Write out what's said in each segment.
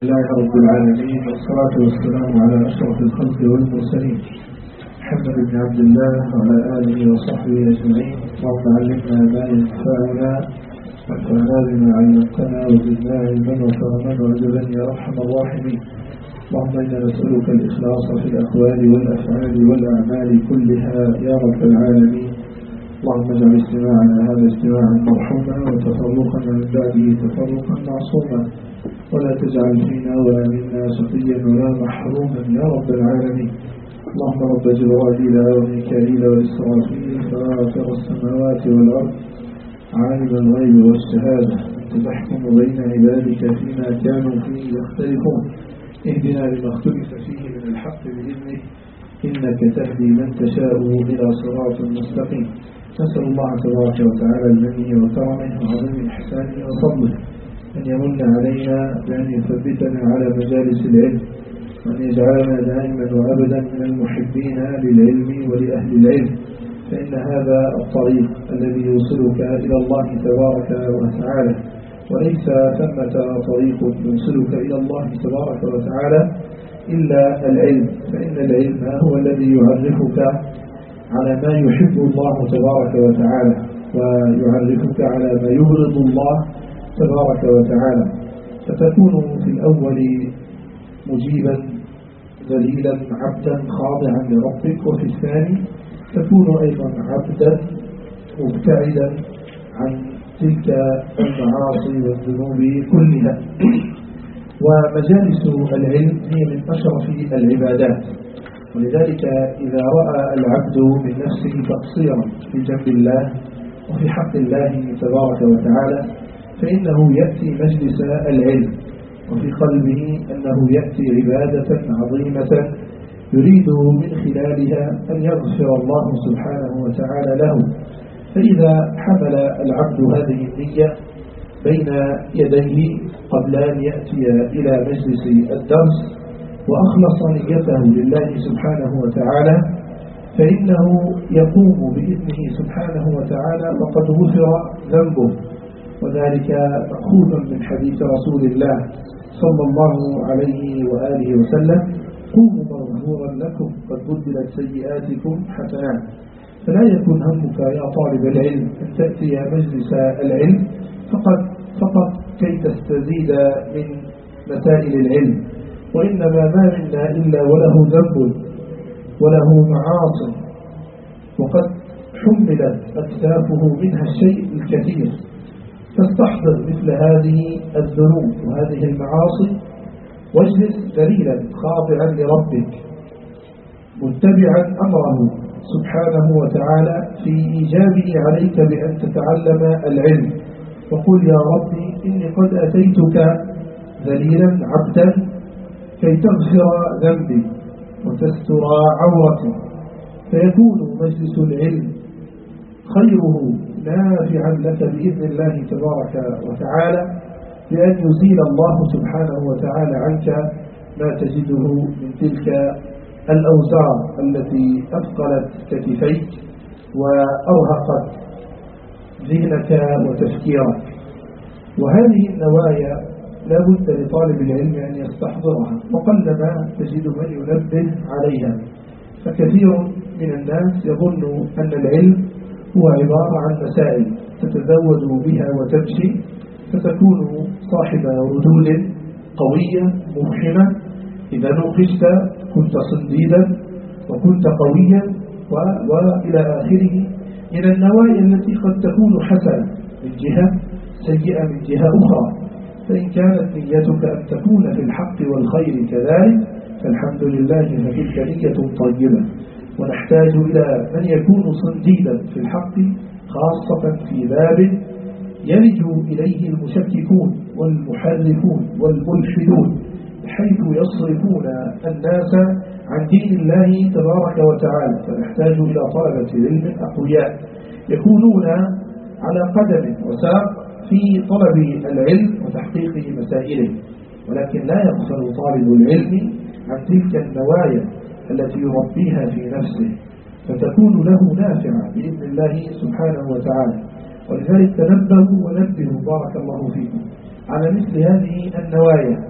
لله رب العالمين، والصلاة والسلام على أشرف الخلق والمرسلين محمد بن عبد الله وعلى آله وصحبه أجمعين. اللهم علمنا ما ينفعنا وانفعنا بما علمتنا وزدنا علما وفهما وعجبا يا أرحم الراحمين. اللهم إنا نسألك الإخلاص في الأقوال والأفعال والأعمال كلها يا رب العالمين. اللهم اجعل اجتماعنا هذا اجتماعا مرحوما وتفرقنا من بعده تفرقا معصوما، ولا تجعل فينا ولا منا شقيا ولا محروما يا رب العالمين. اللهم رب جبرائيل وميكائيل وإسرافيل فاطر السماوات والأرض عالم الغيب والشهادة، أنت تحكم بين عبادك فيما كانوا فيه يختلفون، اهدنا لما اختلف فيه من الحق بإذنك، إنك تهدي من تشاء إلى صراط مستقيم. نسأل الله تبارك وتعالى بمنه وكرمه وعظيم إحسانه وفضله أن يمن علينا بأن يثبتنا على مجالس العلم، وأن يجعلنا دائما وأبدا من المحبين للعلم ولأهل العلم، فإن هذا الطريق الذي يوصلك إلى الله تبارك وتعالى، وليس ثمة طريق يوصلك إلى الله تبارك وتعالى إلا العلم، فإن العلم هو الذي يعرفك على ما يحب الله تبارك وتعالى، ويعرفك على ما يبغض الله تبارك وتعالى، فتكون في الأول مجيبا ذليلا عبدا خاضعا لربك، وفي الثاني تكون أيضا عبدا مبتعدا عن تلك المعاصي والذنوب كلها. ومجالس العلم هي من أشرف العبادات، ولذلك إذا رأى العبد من نفسه تقصيرا في جنب الله وفي حق الله تبارك وتعالى فإنه يأتي مجلس العلم وفي قلبه أنه يأتي عبادة عظيمة يريد من خلالها أن يغفر الله سبحانه وتعالى له. فإذا حمل العبد هذه النية بين يديه قبل أن يأتي إلى مجلس الدرس وأخلص نيته لله سبحانه وتعالى فإنه يقوم بإذنه سبحانه وتعالى وقد غفر ذنبه، وذلك مأخوذ من حديث رسول الله صلى الله عليه وآله وسلم: قوموا مغفورا لكم قد بدلت سيئاتكم حسنات. فلا يكون همك يا طالب العلم أن تأتي مجلس العلم فقط كي تستزيد من مسائل العلم، وإنما ما منا إلا وله ذنب وله معاصي وقد حملت أكتافه منها الشيء الكثير، فاستحضر مثل هذه الذنوب وهذه المعاصي واجلس ذليلا خاضعا لربك متبعا أمره سبحانه وتعالى في إيجابه عليك بأن تتعلم العلم، وقل: يا ربي إني قد أتيتك ذليلا عبدا كي تغفر ذنبي وتستر عورتي. فيكون مجلس العلم خيره نافعا لك بإذن الله تبارك وتعالى، بأن يزيل الله سبحانه وتعالى عنك ما تجده من تلك الأوزار التي أثقلت كتفيك وأرهقت ذهنك وتفكيرك. وهذه النوايا لا بد لطالب العلم أن يستحضرها، وقلما تجد من ينبه عليها، فكثير من الناس يظن أن العلم هو عبارة عن مسائل تتزود بها وتمشي فتكون صاحب ردود قوية مفحمة، إذا نوقشت كنت صنديدا وكنت قويا وإلى آخره من النوايا التي قد تكون حسنة من جهة سيئة من جهة أخرى. فإن كانت نيتك أن تكون في الحق والخير كذلك فالحمد لله، فتلك نية طيبة. ونحتاج إلى من يكون صنديدا في الحق، خاصة في باب يلج إليه المشككون والمحرفون والملحدون، بحيث يصرفون الناس عن دين الله تبارك وتعالى. فنحتاج إلى طلبة علم أقوياء يكونون على قدم وساق في طلب العلم وتحقيق مسائله، ولكن لا يغفل طالب العلم عن تلك النوايا التي يربيها في نفسه، فتكون له نافعة بإذن الله سبحانه وتعالى. ولذلك تنبهوا ونبهوا بارك الله فيكم على مثل هذه النوايا،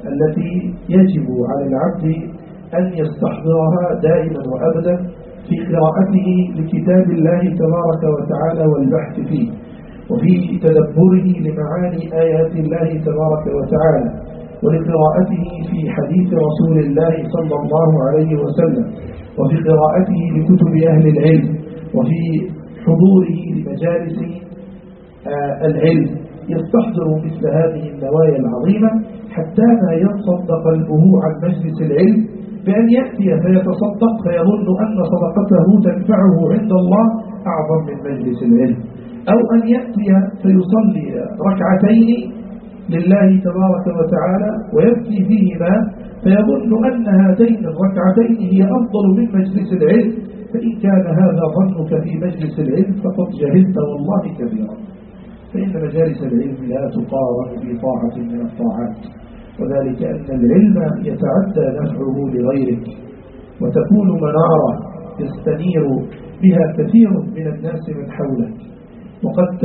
التي يجب على العبد أن يستحضرها دائما وأبدا في قراءته لكتاب الله تبارك وتعالى والبحث فيه، وفي تدبره لمعاني آيات الله تبارك وتعالى، ولقراءته في حديث رسول الله صلى الله عليه وسلم، وفي قراءته لكتب أهل العلم، وفي حضوره لمجالس العلم، يستحضر مثل هذه النوايا العظيمة حتى ما ينصد قلبه عن مجلس العلم بأن يأتي فيتصدق فيظن أن صدقته تنفعه عند الله أعظم من مجلس العلم، أو أن يأتي فيصلي ركعتين لله تبارك وتعالى ويبكي فيهما فيظن أن هاتين الركعتين هي أفضل من مجلس العلم. فإن كان هذا ظنك في مجلس العلم فقد جهلت والله كثيرا، فإن مجالس العلم لا تقارن في طاعة من الطاعات، وذلك أن العلم يتعدى نفعه لغيرك، وتكون منارة يستنير بها كثير من الناس من حولك، وقد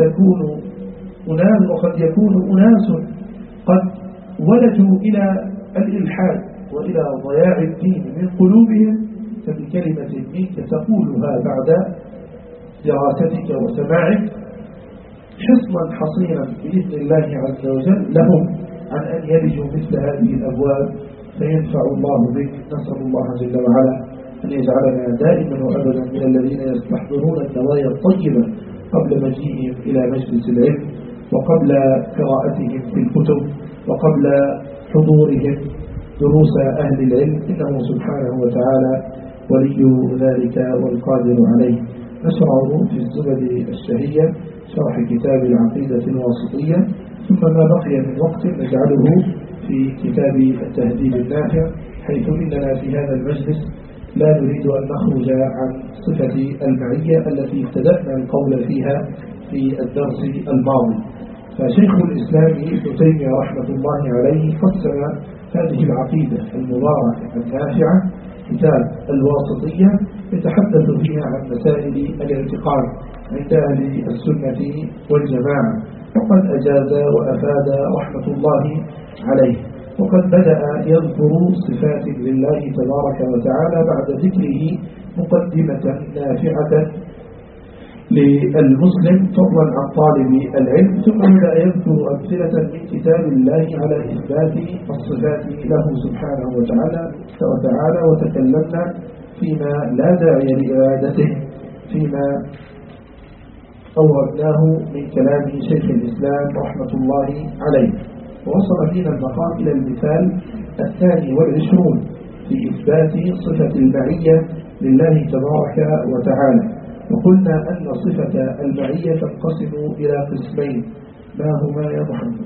يكون أناس قد ولجوا إلى الإلحاد وإلى ضياع الدين من قلوبهم، فبكلمة منك تقولها بعد دراستك وسماعك حصنا حصينا بإذن الله عز وجل لهم عن أن يلجوا مثل هذه الأبواب فينفع الله بك. نسأل الله جل وعلا أن يجعلنا دائما وأبدا من الذين يستحضرون النوايا الطيبة قبل مجيئهم إلى مجلس العلم، وقبل قراءتهم في الكتب، وقبل حضورهم دروس أهل العلم، إنه سبحانه وتعالى ولي ذلك والقادر عليه. نشرع في الزبد الشهية شرح كتاب العقيدة الواسطية، ثم ما بقي من وقت نجعله في كتاب التهذيب النافع، حيث إننا في هذا المجلس لا نريد أن نخرج عن صفة المعية التي ابتدأنا القول فيها في الدرس الماضي. فشيخ الإسلام ابن تيمية رحمة الله عليه قسم هذه العقيدة المباركة النافعة كتاب الواسطية يتحدث فيها عن مسائل الاعتقاد عند أهل السنة والجماعة، وقد أجاز وأفاد رحمة الله عليه، وقد بدأ يذكر صفات لله تبارك وتعالى بعد ذكره مقدمة نافعة للمسلم فضلا عن طالب العلم، ثم بدأ يذكر أمثلة من كتاب الله على إثبات الصفات له سبحانه وتعالى وتكلمنا فيما لا داعي لإرادته فيما أوردناه من كلام شيخ الإسلام رحمة الله عليه. ووصل فينا المقام إلى المثال 22 في إثبات صفة المعية لله تبارك وتعالى، وقلنا أن صفة المعية تنقسم إلى قسمين، ما هما يا محمد؟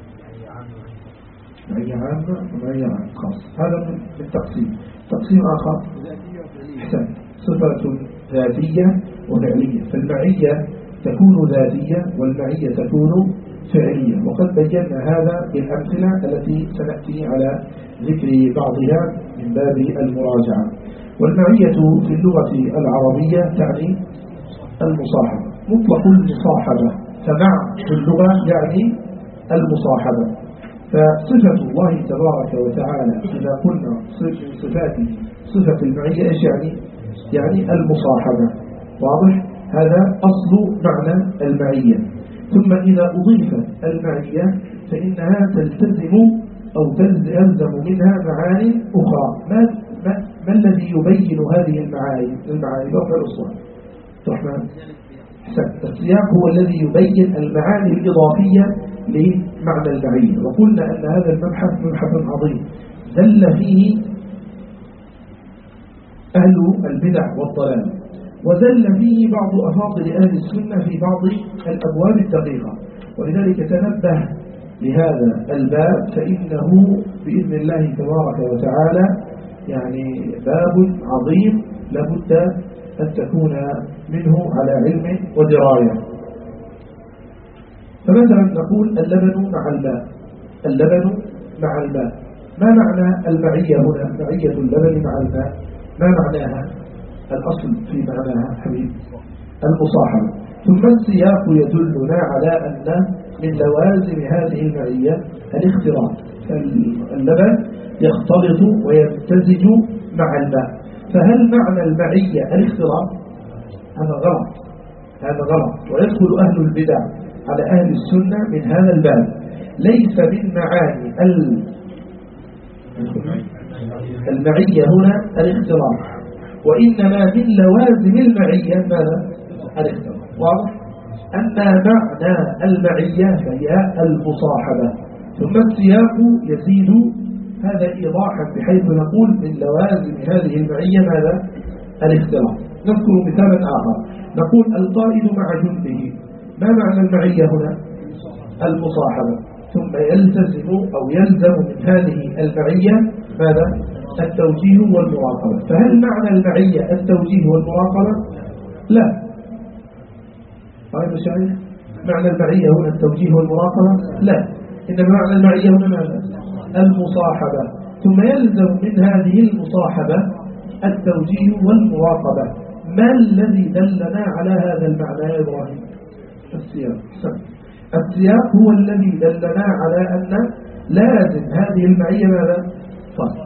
معية عامة ومعية خاصة. هذا من تقسيم آخر أحسن، صفة ذاتية وفعلية. فالمعية تكون ذاتية والمعية تكون فعلية، وقد بينا هذا بالأمثلة التي سنأتي على ذكر بعضها من باب المراجعة. والمعية في اللغة العربية تعني المصاحبة، مطلق المصاحبة، فمع في اللغة يعني المصاحبة. فصفة الله تبارك وتعالى إذا قلنا صفاته صفة المعية إيش يعني المصاحبة، واضح؟ هذا أصل معنى المعية. ثم إذا أضيفت المعية فإنها تلتزم أو تلزم منها معاني أخرى. ما الذي يبين هذه المعاني؟ رفع الأصوات رحمن السياق هو الذي يبين المعاني الإضافية لمعنى المعية. وقلنا أن هذا مبحث عظيم دل فيه أهل البدع والضلال، وزل فيه بعض أفاضل أهل السنة في بعض الأبواب الدقيقة، ولذلك تنبه لهذا الباب فإنه بإذن الله تبارك وتعالى يعني باب عظيم لابد أن تكون منه على علم ودراية. فمثلا نقول اللبن مع الماء، اللبن مع الماء، ما معنى المعية هنا؟ معية اللبن مع الماء ما معناها؟ الأصل في معناها حبيب المصاحبة. ثم السياق يدلنا على أن من لوازم هذه المعية الاختراط، اللبن يختلط ويمتزج مع الماء. فهل معنى المعية الاختلاط؟ هذا غلط ويدخل أهل البدع على أهل السنة من هذا الباب. ليس من معاني المعية هنا الاختلاط، وإنما من لوازم المعية ماذا؟ الاختلاط. واضح؟ أن معنى المعية فهي المصاحبة، ثم السياق يزيد هذا إيضاحا بحيث نقول من لوازم هذه المعية ماذا؟ الاختلاط. نذكر مثالا آخر، نقول القائد مع جنده، ما معنى المعية هنا؟ المصاحبة. ثم يلتزم أو يلزم من هذه المعية ماذا؟ التوجيه والمراقبة. فهل معنى المعية التوجيه والمراقبة؟ لا. طيب شايف معنى المعية هنا التوجيه والمراقبة؟ لا، إنما معنى المعية هنا ماذا؟ المصاحبة. ثم يلزم من هذه المصاحبة التوجيه والمراقبة. ما الذي دلنا على هذا المعنى يا إبراهيم؟ السياق هو الذي دلنا على أن لازم هذه المعية ماذا؟ طيب،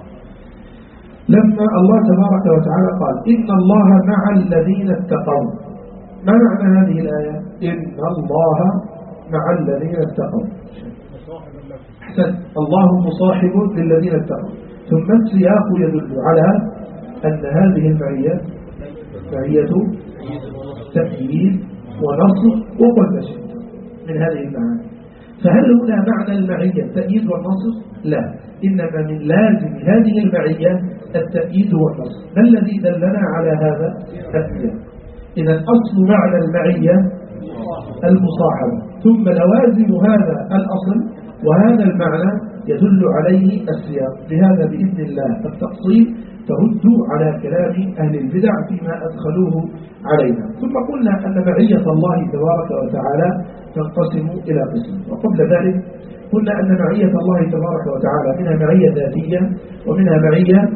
لما الله تبارك وتعالى قال إن الله مع الذين اتقوا، ما معنى هذه الآية؟ إن الله مع الذين اتقوا. أحسن، الله مصاحب للذين اتقوا. ثم السياق يدل على أن هذه المعية معية تأييد ونصر وكل شيء من هذه المعاني. فهل هنا معنى المعية التأييد والنصر؟ لا، إنما من لازم هذه المعية التأييد والنصر. ما الذي دلنا على هذا السياق؟ إذا أصل معنى المعية المصاحبة، ثم لوازم هذا الأصل وهذا المعنى يدل عليه السياق. لهذا بإذن الله التفصيل ترد على كلام أهل البدع فيما أدخلوه علينا. ثم قلنا أن معية الله تبارك وتعالى تنقسم إلى قسم، وقبل ذلك قلنا أن معية الله تبارك وتعالى منها معية ذاتية ومنها معية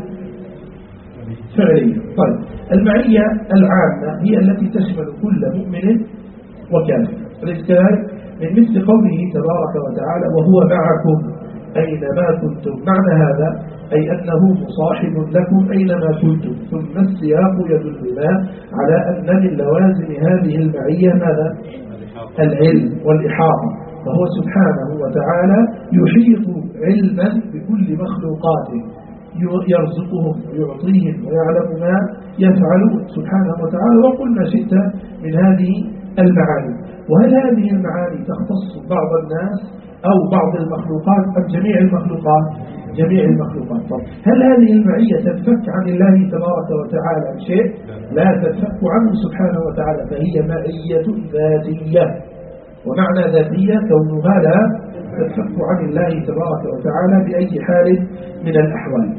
فعلية. طيب، المعية العامة هي التي تشمل كل مؤمن وكافر، أليس كذلك؟ من مثل قوله تبارك وتعالى وهو معكم أينما كنتم. معنى هذا أي أنه مصاحب لكم أينما كنتم. ثم السياق يدلنا على أن من لوازم هذه المعية ماذا؟ العلم والإحاطة، فهو سبحانه وتعالى يحيط علما بكل مخلوقاته، يرزقهم ويعطيهم ويعلم ما يفعلون سبحانه وتعالى. وقل ما شئت من هذه المعاني. وهل هذه المعاني تختص بعض الناس أو بعض المخلوقات أم جميع المخلوقات؟ جميع المخلوقات. طب هل هذه المعية تنفك عن الله تبارك وتعالى بشيء؟ لا تنفك عنه سبحانه وتعالى، فهي معية ذاتية. ومعنى ذاتية كونها لا تنفك عن الله تبارك وتعالى بأي حال من الأحوال.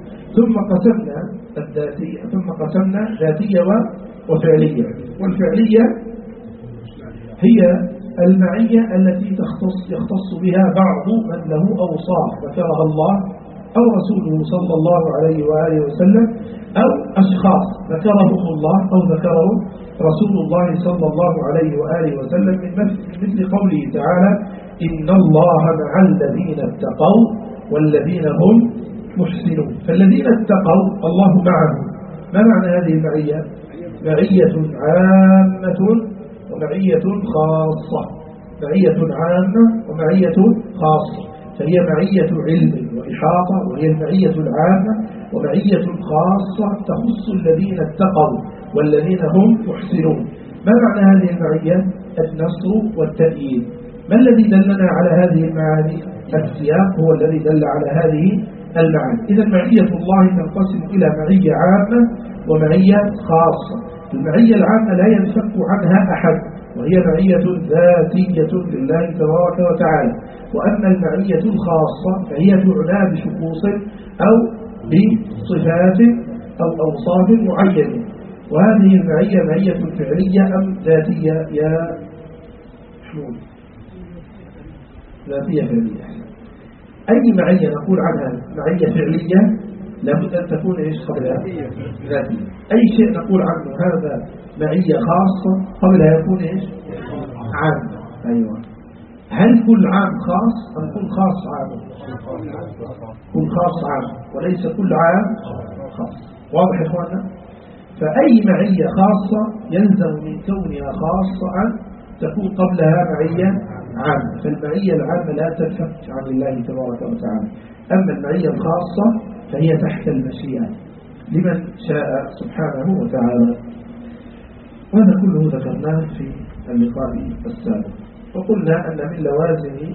ثم قسمنا ذاتية وفعلية. والفعلية هي المعية التي يختص بها بعض من له أوصاف ذكرها الله أو رسوله صلى الله عليه وآله وسلم، أو أشخاص ذكرهم الله أو ذكرهم رسول الله صلى الله عليه وآله وسلم، من مثل قوله تعالى إن الله مع الذين اتقوا والذين هم محسنون. فالذين اتقوا الله معهم. ما معنى هذه المعية؟ معية عامة ومعية خاصة. معية عامة ومعية خاصة، فهي معية علم وإحاطة، وهي المعية العامة. ومعية خاصة تخص الذين اتقوا والذين هم محسنون. ما معنى هذه المعية؟ النصر والتأييد. ما الذي دلنا على هذه المعاني؟ السياق هو الذي دل على هذه المعاني. إذا معية الله تنقسم إلى معية عامة ومعية خاصة. المعية العامة لا ينفك عنها أحد، وهي معية ذاتية لله تبارك وتعالى. وأما المعية الخاصة فهي تعنى بشخوص أو بصفات أو أوصاف معينة. وهذه المعية معية فعلية أم ذاتية يا محمود؟ ذاتية فعلية. أي معية نقول عنها معية فعلية لابد أن تكون إيش قبلها؟ ذاتية. أي شيء نقول عنه هذا معية خاصة قبلها يكون إيش؟ عام. أيوة. هل كل عام خاص أم كل خاص عام؟ كل خاص عام وليس كل عام خاص. واضح يا إخواننا؟ فأي معية خاصة يلزم من كونها خاصة أن تكون قبلها معية عامة. فالمعية العامة لا تنفك عن الله تبارك وتعالى. أما المعية الخاصة فهي تحت المشيئة لمن شاء سبحانه وتعالى. وهذا كله ذكرناه في اللقاء السابق. وقلنا أن من لوازم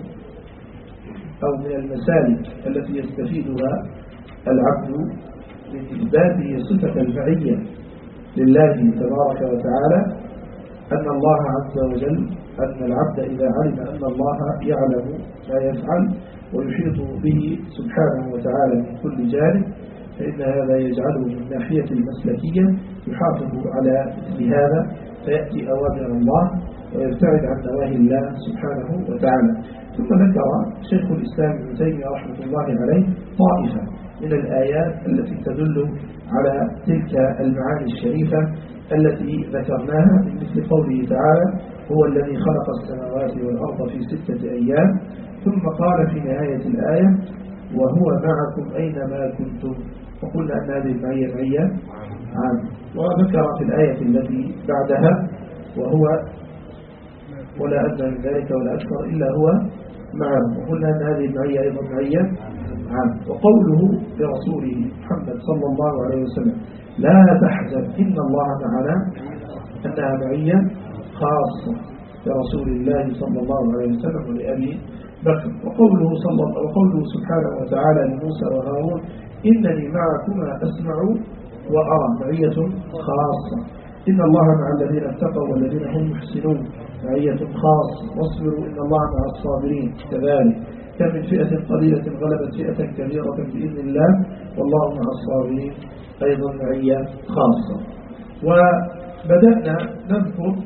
أو من المسالك التي يستفيدها العبد من إثباته صفة المعية لله تبارك وتعالى أن الله عز وجل، أن العبد إذا علم أن الله يعلم ما يفعل ويحيط به سبحانه وتعالى من كل جانب، فإن هذا يجعله من ناحية المسلكية يحافظ على مثل هذا، فيأتي أوامر الله ويبتعد عن نواهي الله سبحانه وتعالى. ثم ذكر شيخ الإسلام ابن تيمية رحمة الله عليه طائفة من الآيات التي تدل على تلك المعاني الشريفة التي ذكرناها، من مثل قوله تعالى: هو الذي خلق السماوات والأرض في 6 أيام، ثم قال في نهاية الآية: وهو معكم أينما كنتم. وقلنا أن هذه المعية معية عامة. وذكر في الآية التي بعدها: وهو ولا أدنى من ذلك ولا أكثر إلا هو معهم. وقلنا أن هذه المعية أيضا معية عامة. وقوله لرسوله محمد صلى الله عليه وسلم: لا تحزن إن الله معنا، أنها معية خاصة لرسول الله صلى الله عليه وسلم ولأبي بكر. وقوله سبحانه وتعالى لموسى وهارون: إنني معكما أسمع وأرى، معية خاصة. إن الله مع الذين اتقوا والذين هم محسنون، معية خاصة. واصبروا إن الله مع الصابرين، كذلك. كم من فئة قليلة غلبت فئة كبيرة بإذن الله والله مع الصابرين، أيضا معية خاصة. وبدأنا نذكر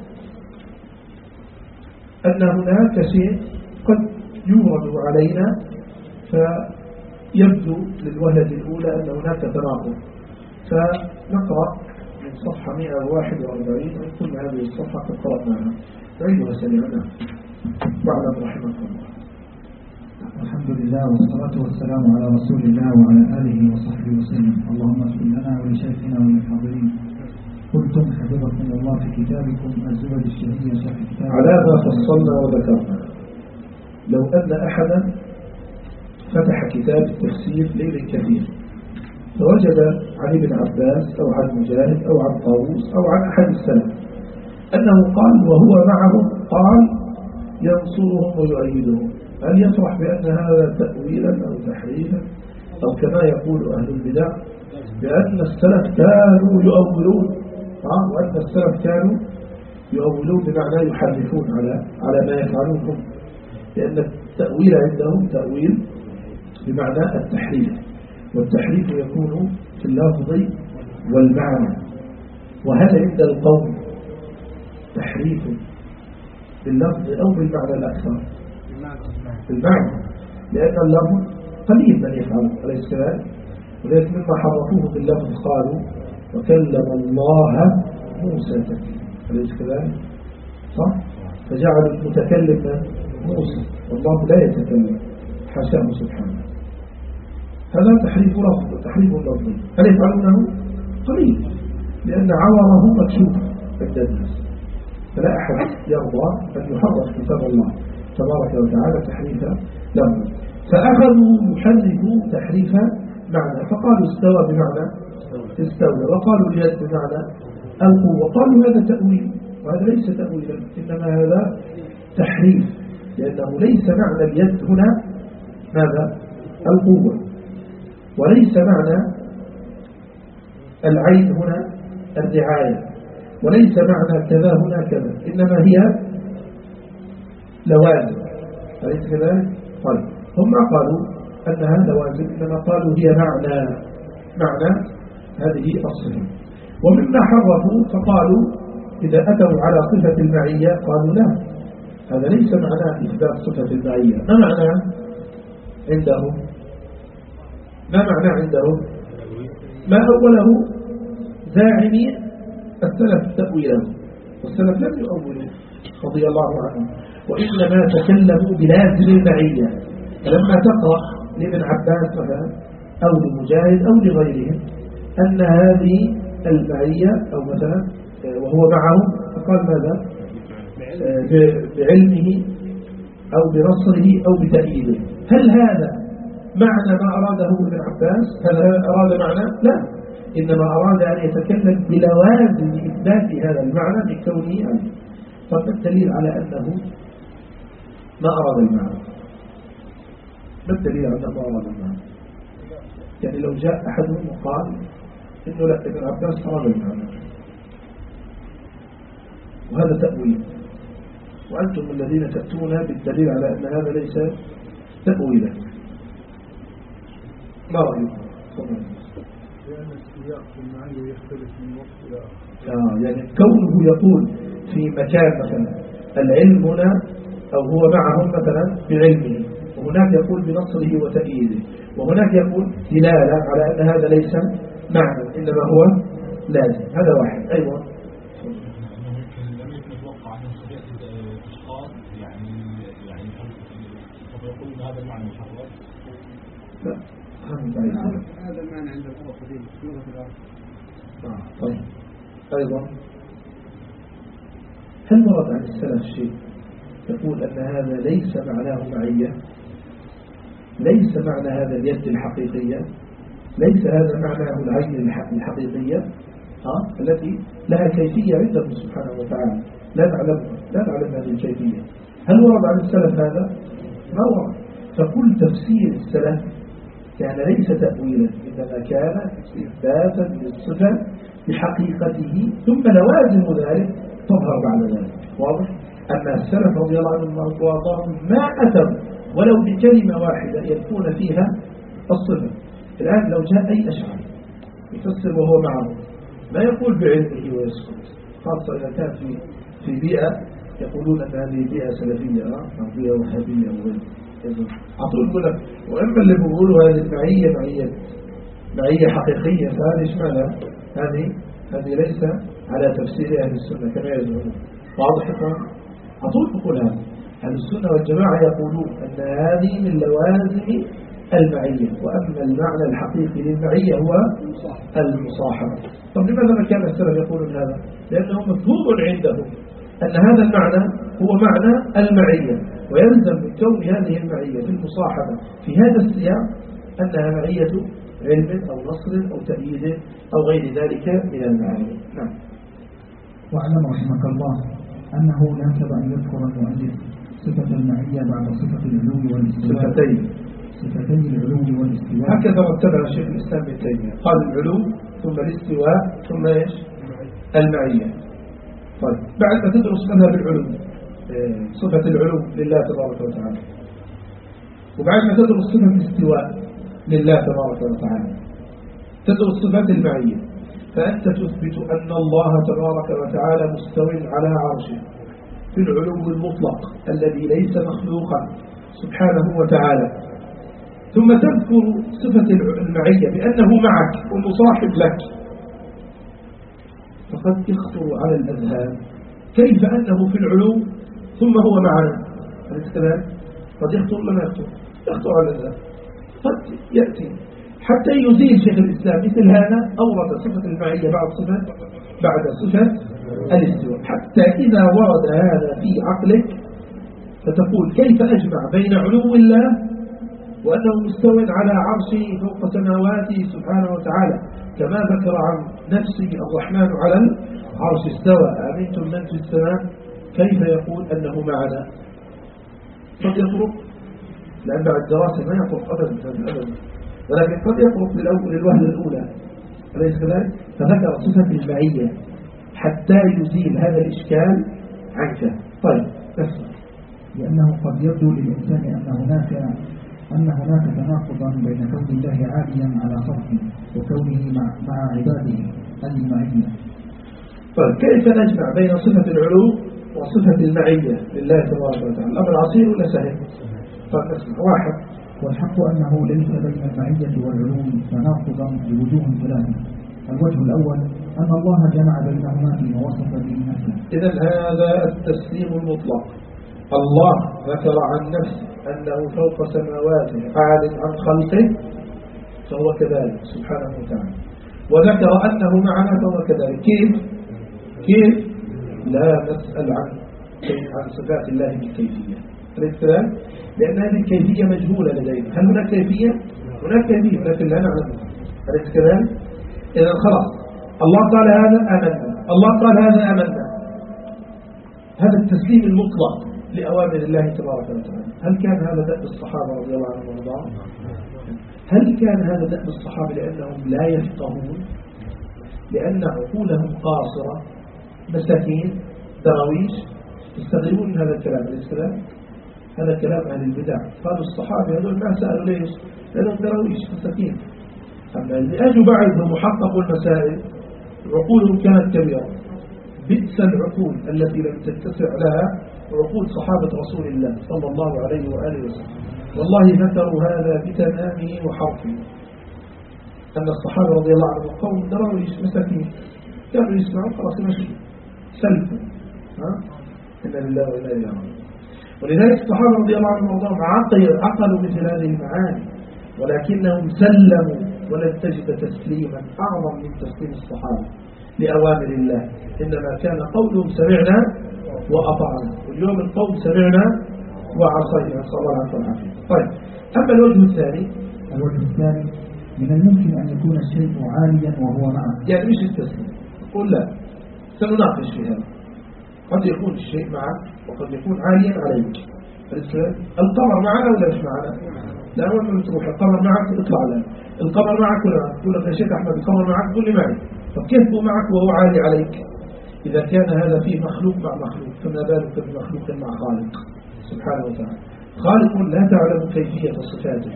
أن هناك شيء قد يورد علينا فيبدو للوهلة الأولى أن هناك تناقض، فنقرأ من صفحة 141 وإن كل هذه الصفحة قد قرأناها، نعيدها سريعا. واعلم رحمك الله. الحمد لله والصلاة والسلام على رسول الله وعلى آله وصحبه وسلم. اللهم اغفر لنا ولشيخنا وللحاضرين. قلتم حفظكم الله في كتابكم الزبد الشهية في كتاب على ما فصلنا وذكرنا. لو أن أحدا فتح كتاب التفسير ليل كثير فوجد عن ابن عباس أو عن مجاهد أو عن طاووس أو عن أحد السلف أنه قال وهو معهم، قال ينصرهم ويؤيدهم، هل يفرح بأن هذا تأويلا أو تحريفا أو كما يقول أهل البدع بأن السلف كانوا يؤولون، وأن السلف كانوا يؤولون بمعنى يحرفون على ما يفعلون هم، لأن التأويل عندهم تأويل بمعنى التحريف، والتحريف يكون في اللفظ والمعنى. وهذا عند القوم تحريف باللفظ أو بالمعنى الأكثر، بالمعنى، لأن اللفظ قليل من يفعله أليس كذلك؟ ولذلك مما حرفوه باللفظ قالوا وكلم الله موسى تكليما، أليس كذلك؟ صح؟ فجعلوا المتكلم موسى والله لا يتكلم، حاشاه سبحانه. هذا تحريف لفظ وتحريف لفظي. هل يفعلونه؟ قليل، لأن عورهم مكشوف عند الناس، فلا أحد يرضى أن يحرف كتاب الله تبارك وتعالى تحريفا لفظي. فأخذوا يحرفوا تحريفا معنى، فقالوا استوى بمعنى استولى، وقالوا اليد بمعنى القوة، قالوا هذا تأويل، وهذا ليس تأويلا، إنما هذا تحريف، لأنه ليس معنى اليد هنا ماذا؟ القوة، وليس معنى العين هنا الرعاية، وليس معنى كذا هنا كذا، إنما هي لوازم، أليس كذلك؟ طيب هم قالوا أنها لوازم، إنما قالوا هي معنى هذه الصفة. ومما حرفوا فقالوا إذا أتوا على صفة المعية قالوا لا، هذا ليس معنى إثبات صفة المعية. ما معنى عندهم؟ ما أوله زاعمي السلف تأويله، والسلف لم يؤولوا رضي الله عنهم، وإنما تكلموا بلازم المعية. فلما تقرأ لابن عباس مثلا أو لمجاهد أو لغيرهم أن هذه المعية أو مثلا وهو معهم فقال ماذا؟ بعلمه أو بنصره أو بتأييده. هل هذا معنى ما أراده ابن عباس؟ هل أراد معنى؟ لا، إنما أراد أن يتكلم بلوازم إثبات هذا المعنى بكونه عليه. طب الدليل على أنه ما أراد المعنى؟ ما الدليل على أنه ما أراد المعنى؟ يعني لو جاء أحدهم وقال إنه لا، ابن عباس أراد المعنى وهذا تأويل، وأنتم الذين تأتون بالدليل على أن هذا ليس تأويلا، ما رأيكم؟ لأن السياق المعي يختلف من وقت إلى آخر. يعني كونه يقول في مكان مثلا العلم هنا أو هو معهم مثلا بعلمه، وهناك يقول بنصره وتأييده، وهناك يقول دلالة على أن هذا ليس معنى إنما هو لازم. هذا واحد. أيضا لم يتوقع أن سيأتي الأشخاص يعني يقول هذا المعنى محرر. لا، هذا المعنى عند الأرض قديم لغة الأرض. طيب. أيضا هل ورد عن السلف شيء يقول أن هذا ليس معناه معية، ليس معنى هذا اليد الحقيقية، ليس هذا معناه العين الحقيقية التي لها كيفية عنده سبحانه وتعالى لا نعلم هذه الكيفية؟ هل ورد عن السلف هذا؟ ما ورد. فكل تفسير السلف كان ليس تأويلا، إنما كان إثباتا للصفة بحقيقته ثم لوازم ذلك تظهر بعد ذلك. واضح؟ أما السلف رضي الله عنهم وارضاهم ما أتوا ولو بكلمة واحدة يكون فيها الصفة. الآن لو جاء أي أشعر يفسر وهو معه ما يقول بعلمه ويسكت، خاصة إذا كان في بيئة يقولون أن هذه بيئة سلفية أو بيئة وهابية أعطوا يقول لك، وإما اللي بيقولوا هذه معية حقيقية، فهذه إيش معنى؟ هذه ليس على تفسير أهل السنة كما يزعمون. واضح يكون؟ أعطوا يقول هذا أهل السنة والجماعة يقولون أن هذه من لوازم المعية، وأما المعنى الحقيقي للمعية هو المصاحبة. طب لماذا ما كان السلف يقولون هذا؟ لأنه مفهوم عندهم أن هذا المعنى هو معنى المعية، ويلزم من كون هذه المعية في المصاحبة في هذا السياق أنها معية علم أو نصر أو تأييد أو غير ذلك من المعاني. نعم. واعلم رحمك الله أنه ناسب أن يذكر المؤلف صفة المعية بعد صفة العلو والاستواء. صفتي العلو والاستواء هكذا رتبها شيخ الإسلام ابن تيمية، قال العلو ثم الاستواء ثم ايش؟ المعية. طيب بعد ما تدرس مذهب العلو صفة العلو لله تبارك وتعالى، وبعد ما تدرس صفة الاستواء لله تبارك وتعالى تدرس صفة المعية، فأنت تثبت أن الله تبارك وتعالى مستوٍ على عرشه في العلو المطلق الذي ليس مخلوقا سبحانه وتعالى، ثم تذكر صفة المعية بأنه معك ومصاحب لك، فقد يخطر على الأذهان كيف أنه في العلو ثم هو معنا. قد يخطر لما يخطر على الأذهان، قد يأتي حتى يزيل شيخ الإسلام مثل هذا أورد صفة المعية بعد صفة الاستواء، حتى إذا ورد هذا في عقلك فتقول كيف أجمع بين علو الله وأنه مستوٍ على عرشه فوق سماواته سبحانه وتعالى، كما ذكر عن نفسه الرحمن على العرش استوى أمنتم من في السماء، كيف يقول أنه معنا؟ قد يطرق، لأن بعد دراسة ما يطرق أبدا، ولكن قد يطرق للوهلة الأولى، أليس كذلك؟ فذكر صفة المعية حتى يزيل هذا الإشكال عنك. طيب نسمع. لأنه قد يبدو للإنسان أن هناك تناقضا بين كون الله عاليا على خلقه وكونه مع عباده المعية. طيب كيف نجمع بين صفة العلو وصفة المعية لله تبارك وتعالى؟ الأمر عصير ولا سهل؟ طيب نسمع. واحد، والحق أنه ليس بين المعية والعلو تناقضا بوجوه ثلاثة. الوجه الأول أن الله جمع بينهما فيما وصف به نفسه. إذن هذا التسليم المطلق الله ذكر عن نفسه أنه فوق سماواته عال عن خلقه فهو كذلك سبحانه وتعالى، وذكر أنه معنا فهو كذلك. كيف؟ لا نسأل عن صفات الله بالكيفية، الكلام، لأن هذه الكيفية مجهولة لدينا. هل هناك كيفية؟ هناك كيفية لكن لا نعلمها، الكلام. إذا خلاص الله قال هذا آمنا، الله قال هذا آمنا، هذا التسليم المطلق لأوامر الله تبارك وتعالى. هل كان هذا دأب الصحابة رضي الله عنهم وارضاهم؟ هل كان هذا دأب الصحابة لأنهم لا يفقهون، لأن عقولهم قاصرة، مساكين، دراويش، يستغربون من هذا الكلام؟ هذا كلام أهل البدع. قالوا الصحابة هذول ما سألوا ليش؟ لأنهم دراويش مساكين. أما اللي أجوا بعدهم وحققوا المسائل عقولهم كانت كبيرة. بئس العقول التي لم تتسع لها عقول صحابة رسول الله صلى الله عليه وآله وسلم. والله ذكروا هذا بتمامه وحرفه، أن الصحابة رضي الله عنهم قوم دراويش مساكين، كانوا يسمعوا خلاص مشي سلفوا. إنا لله وإنا إليه راجعون. ولذلك الصحابة رضي الله عنهم وارضاهم عقلوا مثل هذه المعاني، ولكنهم سلموا، ولن تجد تسليما أعظم من تسليم الصحابة لأوامر الله. إنما كان قولهم سمعنا وأطعنا، واليوم القول سمعنا وعصينا، صلى الله عليه وسلم. طيب، أما الوجه الثاني من الممكن أن يكون الشيء عاليا وهو معه، يعني مش التسليم، قل لا، سنناقش في هذا. قد يكون الشيء معك وقد يكون عاليا عليك. القمر معنا ولا مش معنا؟ لا، أول ما تروح القمر معك اطلع له، القمر معك ولا معك؟ تقول لك يا شيخ أحمد القمر معك، قل لي معي. طب كيف هو معك وهو عالي عليك؟ إذا كان هذا فيه مخلوق مع مخلوق، فما بالك بمخلوق مع خالق سبحانه وتعالى. خالق لا تعلم كيفية صفاته.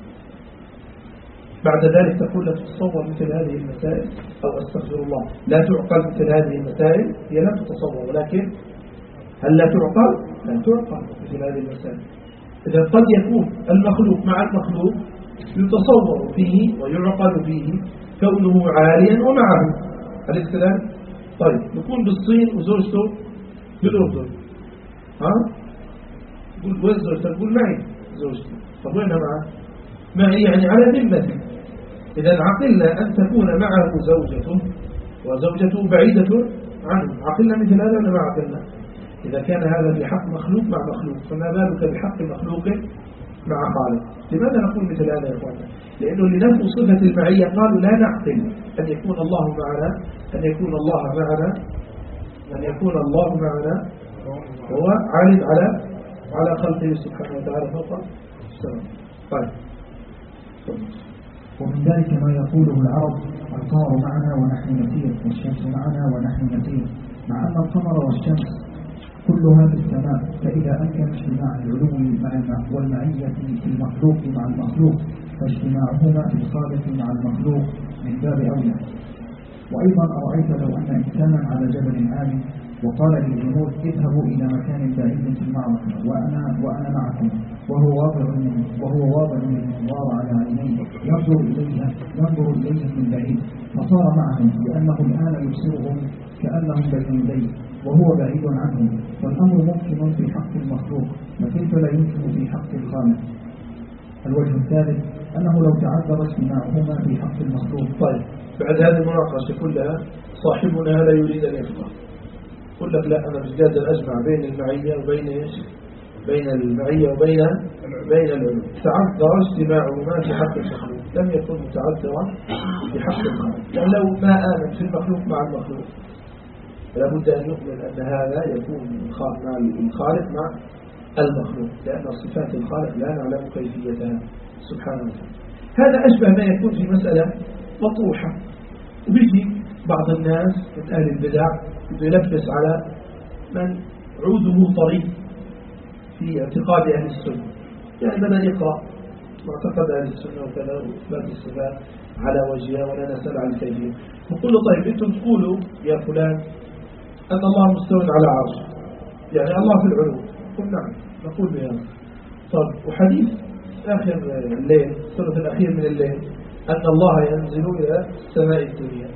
بعد ذلك تقول لا تتصور مثل هذه المسائل، أو أستغفر الله، لا تعقل مثل هذه المسائل. هي لا تتصور، ولكن هل لا تعقل؟ لا تعقل مثل هذه المسائل. إذا قد يكون المخلوق مع المخلوق يتصور فيه ويعقل فيه كونه عاليا ومعه، أليس كذلك؟ طيب، يكون بالصين وزوجته بالأردن، يقول وين زوجته؟ تقول معي زوجته. طب وين معه؟ معي يعني على ذمته. إذا عقلنا أن تكون معه زوجته وزوجته بعيدة عنه، عقلنا مثل هذا ولا ما عقلنا؟ إذا كان هذا بحق مخلوق مع مخلوق، فما بالك بحق مخلوق مع خالق؟ لماذا نقول مثل هذا يا إخوانا؟ لأنه لنفي صفة المعية قالوا لا نعقل أن يكون الله معنا، أن يكون الله معنا، أن يكون الله معنا هو عالٍ على خلقه سبحانه وتعالى فوق السماء. طيب، ومن ذلك ما يقوله العرب: القمر معنا ونحن نسير، والشمس معنا ونحن نسير، مع أن القمر والشمس كلها في السماء. فإذا أمكن اجتماع العلو والمعية في المخلوق مع المخلوق، فاجتماعهما في الخالق مع المخلوق من باب أولى. وأيضا أرأيت لو أن إنسانا على جبل عالٍ وقال للجنود: اذهبوا إلى مكان بعيد في المعركة وأنا معكم، وهو واضع المنظار على عينيه ينظر إليهم من بعيد، فصار معهم لأنه الآن يبصرهم كأنهم بين يديه وهو بعيد عنهم. والأمر ممكن في حق المخلوق، فكيف لا يمكن في حق الخالق؟ الوجه الثالث أنه لو تعذر اجتماعهما في حق المخلوق. طيب، بعد هذه المناقشة كلها صاحبنا لا يريد أن يفقه، يقول لك لا، أنا مش قادر أجمع بين المعية وبين إيش؟ بين المعية وبين العلو. تعذر اجتماعهما في حق المخلوق، لم يكن متعذرا في حق الخالق. يعني لو ما آمن في المخلوق مع المخلوق، لابد أن يؤمن أن هذا يكون مع الخالق مع المخلوق، لأن صفات الخالق لا نعلم كيفيتها سبحانه وتعالى. هذا أشبه ما يكون في مسألة مطروحة، وبيجي بعض الناس من أهل البدع يلبس على من عوده طريق في اعتقاد أهل السنة. يعني بدأ يقرأ معتقد أهل السنة وكذا وإثبات الصفات على وجهها ولا نسأل عن الكيفية، نقول له: طيب، أنتم تقولوا يا فلان أن الله مستوى على عرشه، يعني الله في العلو. قل نعم، نقول بهذا. طيب، وحديث آخر الليل، الثلث الأخير من الليل، أن الله ينزل إلى السماء الدنيا،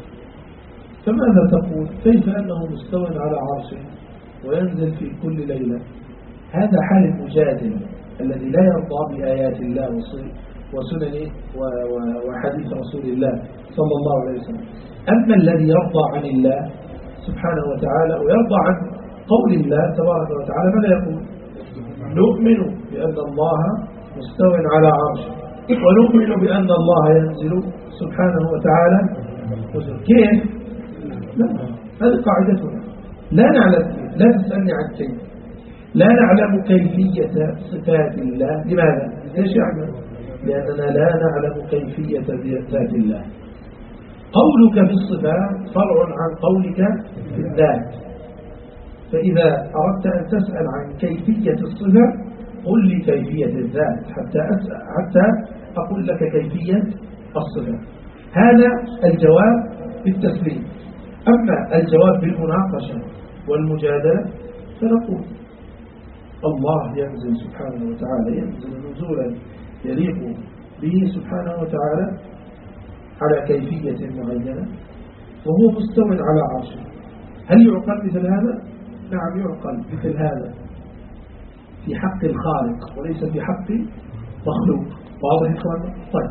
فماذا تقول؟ كيف أنه مستوى على عرشه وينزل في كل ليلة؟ هذا حال المجادل الذي لا يرضى بآيات الله وسننه وحديث رسول الله صلى الله عليه وسلم. أما الذي يرضى عن الله سبحانه وتعالى ويرضى عن قول الله تبارك وتعالى ماذا يقول؟ نؤمن بأن الله مستوٍ على عرشه ونؤمن بأن الله ينزل سبحانه وتعالى كيف؟ لا، هذه قاعدتنا. لا نعلم كيف، لا تسألني عن كيف. لا نعلم كيفية صفات الله. لماذا؟ ليش يعلم؟ لأننا لا نعلم كيفية ذات الله. قولك في الصفات فرع عن قولك في الذات. فإذا أردت أن تسأل عن كيفية الصفة قل لي كيفية الذات حتى أقول لك كيفية الصفة. هذا الجواب بالتسليم. أما الجواب بالمناقشة والمجادلة فنقول الله ينزل سبحانه وتعالى، ينزل نزولا يليق به سبحانه وتعالى على كيفية معينة وهو مستوٍ على عرشه. هل يعقل مثل هذا؟ نعم يعقل مثل هذا في حق الخالق وليس في حق مخلوق. واضح إخوانا؟ طيب.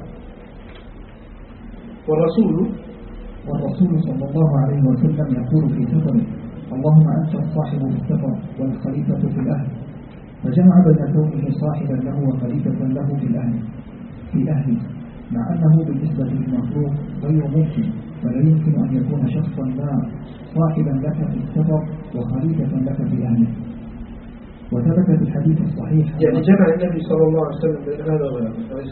والرسول صلى الله عليه وسلم يقول في سفره: اللهم أنت الصاحب في السفر والخليفة في الأهل، فجمع بين كونه صاحبا له وخليفة له في أهله، مع أنه بالنسبة للمخلوق غير ممكن، فلا يمكن أن يكون شخصا ما صاحبا لك في السفر وخليفة لك في أهله. وثبت في الحديث الصحيح يعني جمع النبي صلى الله عليه وسلم بين هذا وهذا.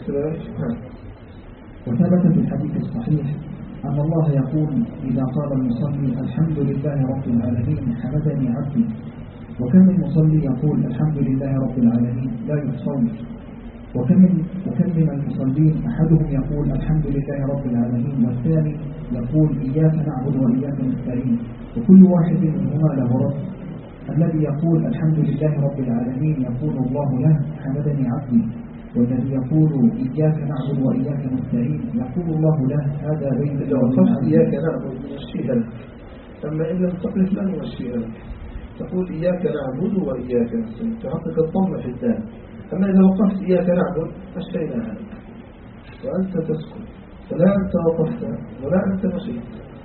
وثبت في الحديث الصحيح أن الله يقول إذا قال المصلي الحمد لله رب العالمين حمدني عبدي، وكم المصلي يقول الحمد لله رب العالمين لا يحصون، وكم من المصلين أحدهم يقول الحمد لله رب العالمين والثاني يقول إياك نعبد وإياك نستعين، وكل واحد منهما له رب. الذي يقول الحمد لله رب العالمين يقول الله له حمدني عبدي، والذي يقول إياك نعبد وإياك نستعين يقول الله له هذا بين. إذا وقفت إياك نعبد نمشيها لك، أما إن لم تقف لا نمشيها لك. تقول إياك نعبد وإياك نستعين تحقق الضمة في الدال. أما إذا وقفت إياك نعبد مشيناها لك وأنت تسكت، فلا أنت وقفت ولا أنت مشيت.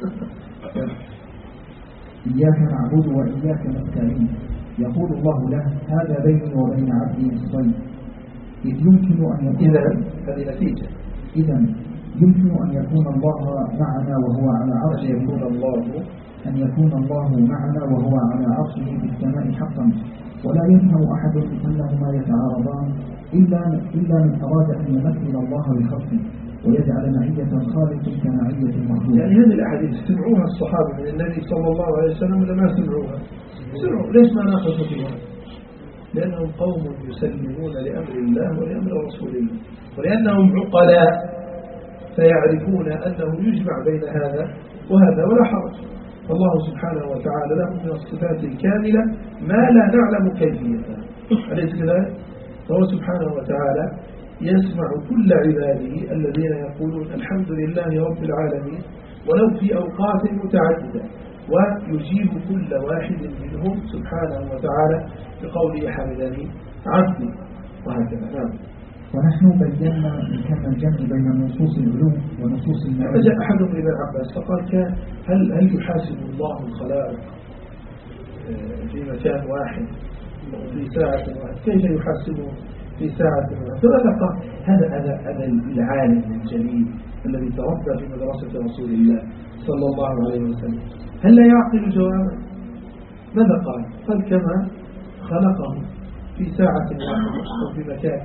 إياك نعبد وإياك نستعين يقول الله له هذا بيني وبين عبدي الصيد. إذ يمكن أن يكون هذه نتيجة. إذن يمكن أن يكون الله معنا وهو على عرشه، أن يكون الله معنا وهو على عرشه في السماء حقا، ولا يفهم أحد أنهما يتعارضان إلا من أراد أن يمثل الله بخلقه ويجعل معية الخالق كمعية المخلوق. يعني هذه الأحاديث سمعوها الصحابة من النبي صلى الله عليه وسلم ولا ما سمعوها؟ سمعوا. ليش ما ناقشوا فيها؟ لأنهم قوم يسلمون لأمر الله ولأمر رسول الله، ولأنهم عقلاء فيعرفون أنه يجمع بين هذا وهذا ولا حرج. فالله سبحانه وتعالى له من الصفات الكاملة ما لا نعلم كيفيتها، أليس كذلك؟ فهو سبحانه وتعالى يسمع كل عباده الذين يقولون الحمد لله رب العالمين ولو في أوقات متعددة، ويجيب كل واحد منهم سبحانه وتعالى بقوله حمدني عبدي وهكذا. نعم. ونحن بينا كم الجمع بين نصوص العلوم ونصوص المعاني. فجاء أحد من ابن عباس فقال هل يحاسب الله الخلائق في مكان واحد في ساعة واحدة؟ كيف يحاسبه في ساعة واحدة؟ فماذا قال؟ هذا العالم الجليل الذي تربى في مدرسة رسول الله صلى الله عليه وسلم هل لا يعقل جوابا؟ ماذا قال؟ قال كما خلقه في ساعة واحدة وفي مكان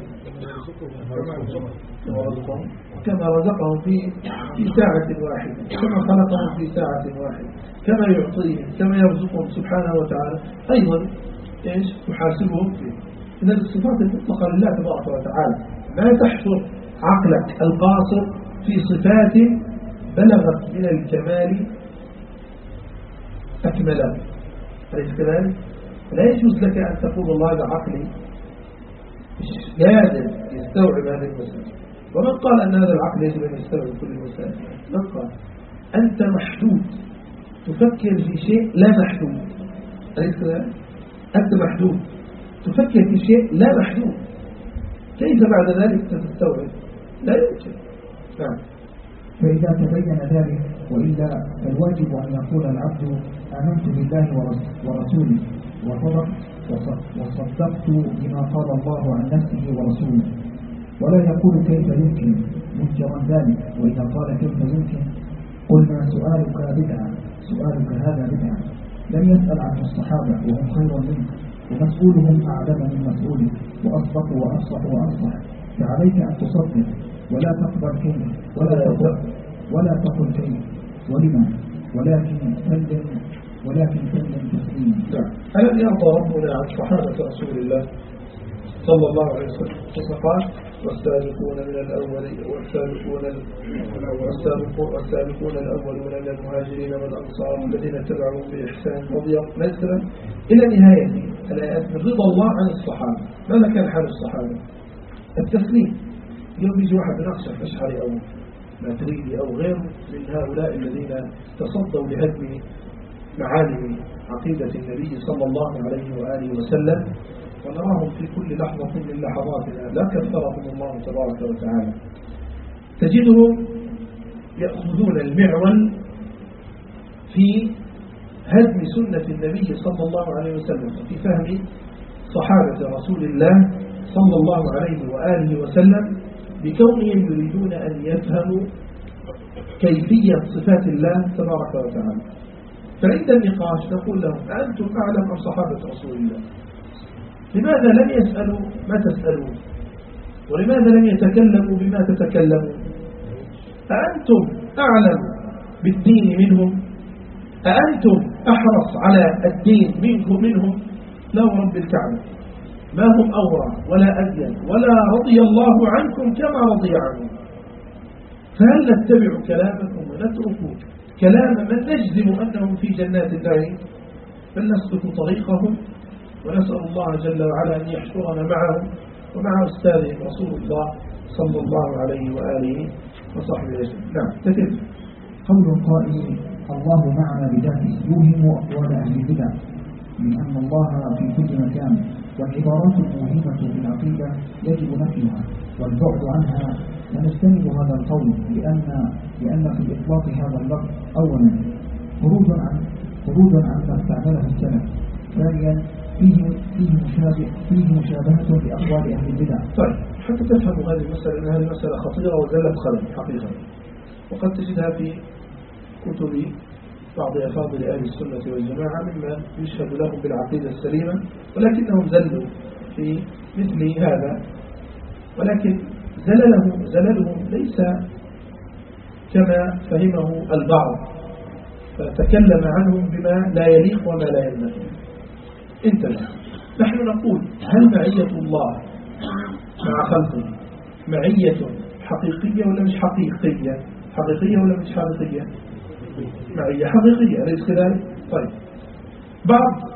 كما رزقهم في ساعة واحدة، كما خلقهم في ساعة واحدة، كما يعطيهم كما يرزقهم سبحانه وتعالى أيضا إيش يحاسبهم فيه. إن الصفات المطلقة لله تبارك وتعالى ما تحصر عقلك القاصر في صفات بلغت من الكمال أكمله، أليس كذلك؟ لا يجوز لك أن تقول الله هذا عقلي مش قادر يستوعب هذه المسألة. ومن قال أن هذا العقل يجب أن يستوعب كل المسائل؟ من قال؟ أنت محدود تفكر في شيء لا محدود، أليس كذلك؟ أنت محدود تفكر في شيء لا محدود، كيف بعد ذلك تستوعب؟ لا يمكن. نعم. فإذا تبين ذلك وإلا فالواجب أن يقول العبد آمنت بالله ورسوله وصدقت بما قال الله عن نفسه ورسوله، ولا يقول كيف يمكن منكرا ذلك. وإذا قال كيف يمكن قلنا سؤالك بدعة، سؤالك هذا بدعة. لم يسأل عنه الصحابة وهم خير منه، ومسؤولهم أعلم من مسؤوله، وأصدق وأفصح وأنصح. فعليك أن تصدق ولا تقبل كيف ولا تقل كيف ولما، ولكن سلم تسليما. ألم يرضى ربنا عن صحابة رسول الله صلى الله عليه وسلم؟ فقال والسابقون من الأولين والسابقون الأولون من المهاجرين والأنصار الذين اتبعوهم بإحسان رضي الله عنهم إلى نهاية الآيات. من رضا الله عن الصحابة ماذا كان حال الصحابة؟ التسليم. يوم يجي واحد نقص أشعري أو ماتريدي أو غيره من هؤلاء الذين تصدوا لهدم معالم عقيدة النبي صلى الله عليه وآله وسلم، ونراهم في كل لحظة من لحظاتنا لا كفرهم الله تبارك وتعالى. تجدهم يأخذون المعول في هدم سنة النبي صلى الله عليه وسلم، في فهم صحابة رسول الله صلى الله عليه وآله وسلم، بكونهم يريدون أن يفهموا كيفية صفات الله تبارك وتعالى. فعند النقاش نقول لهم أنتم أعلم عن صحابة رسول الله، لماذا لم يسألوا ما تسألون؟ ولماذا لم يتكلموا بما تتكلمون؟ أأنتم أعلم بالدين منهم؟ أأنتم أحرص على الدين منهم؟ لا ورب الكعبة ما هم أورع ولا أدين ولا رضي الله عنكم كما رضي عنهم. فهل نتبع كلامكم ونترك كلام من نجزم أنهم في جنات الله؟ بل نسلك طريقهم ونسأل الله جل وعلا أن يحشرنا معهم ومع أستاذهم رسول الله صلى الله عليه وآله وصحبه وسلم. نعم. تكلم. قول القائل الله معنا بذاته يوهم أقوال أهل البدع من أن الله في كل مكان، والعبارات الموهمة في العقيدة يجب نفيها والبعد عنها. ونجتنب هذا القول لأن في إطلاق هذا اللفظ أولا خروج عن ما استعمله السلف، ثانيا فيه مشابهة لأقوال أهل البدع. طيب، حتى تفهموا هذه المسألة أن هذه مسألة خطيرة وزلة خلل حقيقة، وقد تجدها في كتب بعض أفاضل أهل السنة والجماعة مما يشهد لهم بالعقيدة السليمة، ولكنهم زلوا في مثل هذا. ولكن زللهم ليس كما فهمه البعض، فتكلم عنهم بما لا يليق وما لا ينبغي. انتبه، نحن نقول هل معية الله مع خلقه معية حقيقية ولا مش حقيقية؟ حقيقية ولا مش حقيقية؟ معية حقيقية، أليس كذلك؟ طيب، بعض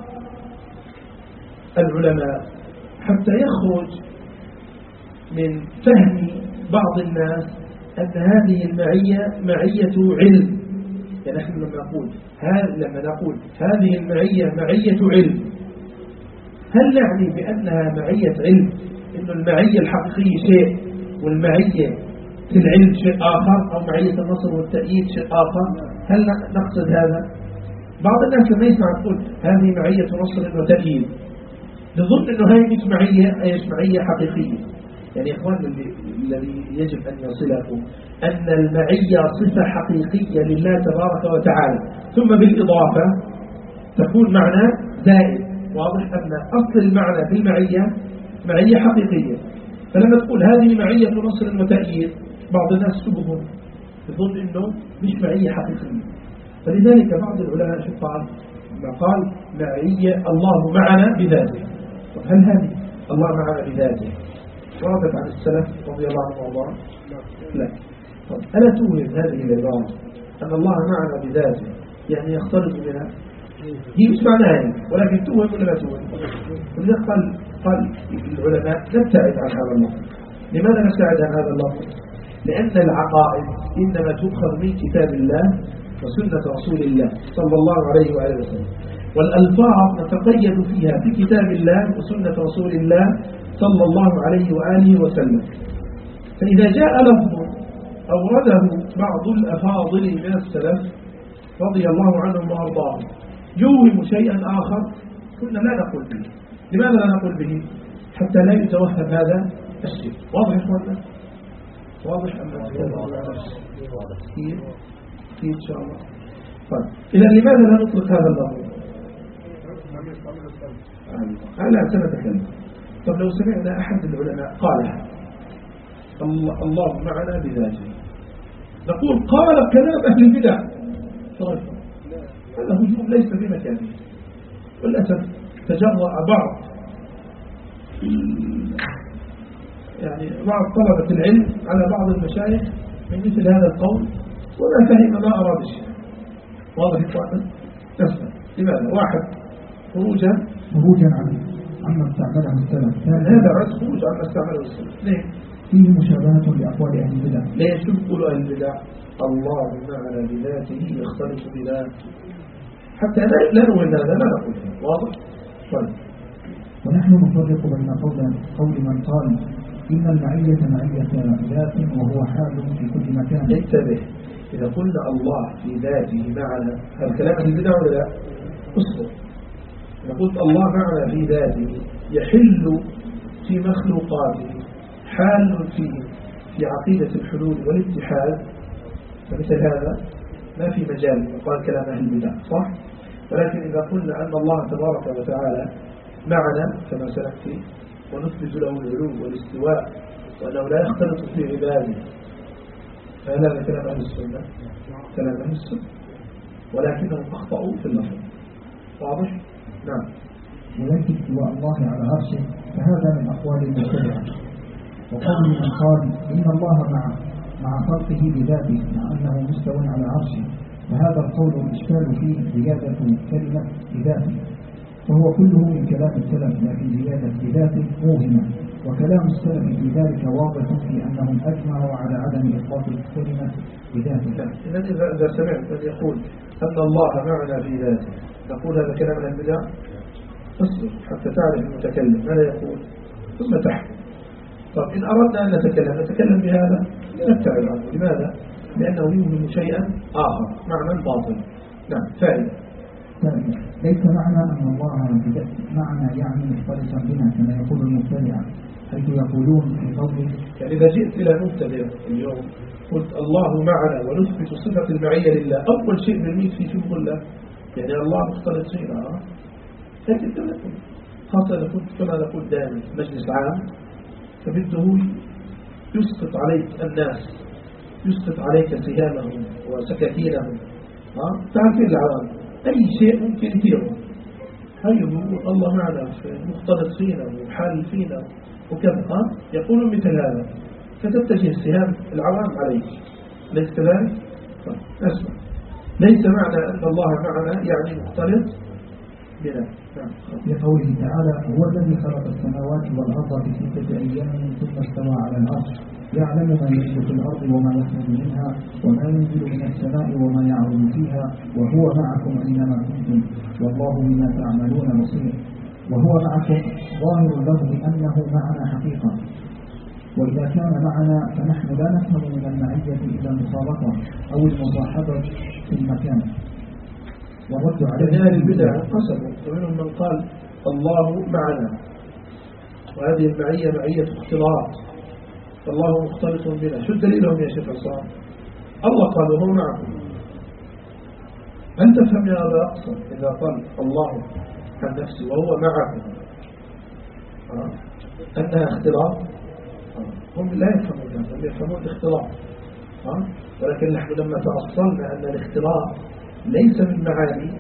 العلماء حتى يخرج من فهم بعض الناس أن هذه المعية معية علم، يعني نحن لما نقول هذه المعية معية علم، هل نعني بأنها معية علم إنه المعية الحقيقية شيء والمعية في العلم شيء آخر، أو معية النصر والتأييد شيء آخر؟ هل نقصد هذا؟ بعض الناس لما يسمع تقول هذه معية نصر وتأييد نظن إنه هذه مش معية حقيقية. يعني إخوان الذي يجب أن يصلكم أن المعية صفة حقيقية لله تبارك وتعالى، ثم بالإضافة تكون معنى زائد. واضح أن أصل المعنى في المعية معية حقيقية، فلما تقول هذه معية نصر وتأييد بعض الناس سبهم يظن إنه مش معية حقيقية. فلذلك بعض العلماء شو قال معية الله معنا بذاته. طب هل هذه الله معنا بذاته وردت عن السلف رضي الله عنهم وارضاهم؟ لا. طب ألا توهم هذه العبارة أن الله معنا بذاته يعني يختلط بنا؟ هي مش معناها، ولكن توهم ولا لا توهم؟ ولذلك قال العلماء نبتعد عن هذا اللفظ. لماذا نبتعد عن هذا اللفظ؟ لأن العقائد إنما تؤخذ من كتاب الله وسنة رسول الله صلى الله عليه وآله وسلم. والألفاظ نتقيد فيها بكتاب الله وسنة رسول الله صلى الله عليه وآله وسلم. فإذا جاء لفظ أورده بعض الأفاضل من السلف رضي الله عنهم وأرضاهم يوهم شيئا آخر كنا لا نقول به. لماذا لا نقول به؟ حتى لا يتوهم هذا الشيء. واضح يا اخوانا؟ واضح أم كيف إن شاء الله. طيب إذا لماذا لا نطلق هذا اللفظ؟ لا سنتكلم. طب لو سمعنا أحد العلماء قالها الله معنا بذاته نقول قال كلام أهل البدع. هذا هجوم ليس في مكانه. وللأسف تجرأ بعض طلبة العلم على بعض المشايخ من مثل هذا القول وما فهم ما أراد الشيخ. واضح يا نسمع. لماذا؟ واحد خروجا عما استعمله السلف. هذا عد خروج عما استعمله السلف. ليه؟ فيه مشابهة لأقوال أهل البدع. ليش يقولوا أهل البدع الله معنا بذاته يختلط بذاته حتى لا نقول هذا لا نقول. واضح؟ طيب. ونحن نفرق بين قول من قال إن المعية معية ذات وهو حال في كل مكان. انتبه، إذا قلنا الله في ذاته معنا هذا كلام أهل البدع ولا لا؟ اصبر. إذا قلت الله معنا في ذاته يحل في مخلوقاته حال في عقيدة الحلول والاتحاد فمثل هذا ما في مجال يقال كلام أهل البدع صح؟ ولكن إذا قلنا أن الله تبارك وتعالى معنا كما سنحكي ونثبت له العلو والاستواء وأنه لا يختلط في عباده فهل هذا كلام أهل السنة؟ كلام أهل السنة ولكنهم أخطأوا في اللفظ. واضح؟ نعم. ولكن استواء الله على عرشه فهذا من أقوال المبتدعة. وقول من قال إن الله مع خلقه بذاته مع أنه مستوى على عرشه فهذا القول الإشكال فيه زيادة كلمة بذاته وهو كله من كلام السلف لكن زيادة بذاته موهمة وكلام السلف في ذلك واضح في أنهم أجمعوا على عدم إطلاق الكلمة بذاته. إذا سمعت من يقول أن الله معنا في ذاته نقول هذا كلام البدع اصبر حتى تعرف المتكلم ماذا يقول ثم تحكم. طب إن أردنا أن نتكلم بهذا نبتعد عنه. لماذا؟ لأنه يوهم شيئا آخر معنى باطل. نعم. فائدة ليس معنى أن الله معنى يعني مختلطا بنا كما يقول المبتدعة حيث يقولون في قوله يعني إذا جئت إلى مبتدع اليوم قلت الله معنا ونثبت صفة المعية لله أول شيء نرميه في شبه الله يعني الله مختلط فينا لكن تلكم خاصة إذا كنت كما نقول دائما مجلس عام فبده يسقط عليك الناس يسقط عليك سهامهم وسكاكينهم تعرفين العوام أي شيء ممكن يثيره يقول الله معنا مختلط فينا وحال فينا وكذا يقولون مثل هذا فتتجه سهام العوام عليك ليس كذلك؟ أسمع ليس معنى أن الله معنا يعني مختلط بنا. لقوله تعالى هو الذي خلق السماوات والأرض في 6 أيام ثم استوى على العرش يعلم ما يلج في الأرض وما يخرج منها وما ينزل من السماء وما يعرض فيها وهو معكم أينما كنتم والله بما تعملون بصير. وهو معكم ظاهر له أنه معنا حقيقة وإذا كان معنا فنحن لا نفهم من المعية إلا المخالطة أو المصاحبة في المكان. ورد على أهل البدع قسموا ومنهم من قال الله معنا وهذه المعية معية اختلاط فالله مختلط بنا. شو دليلهم يا شيخ عصام؟ الله قال وهو معكم. هل تفهم يا هذا أقصد إذا قال الله عن نفسه وهو معكم أنها اختلاط؟ هم لا يفهمون هذا هم يفهمون الاختلاط ولكن نحن لما توصلنا أن الاختلاط ليس من معاني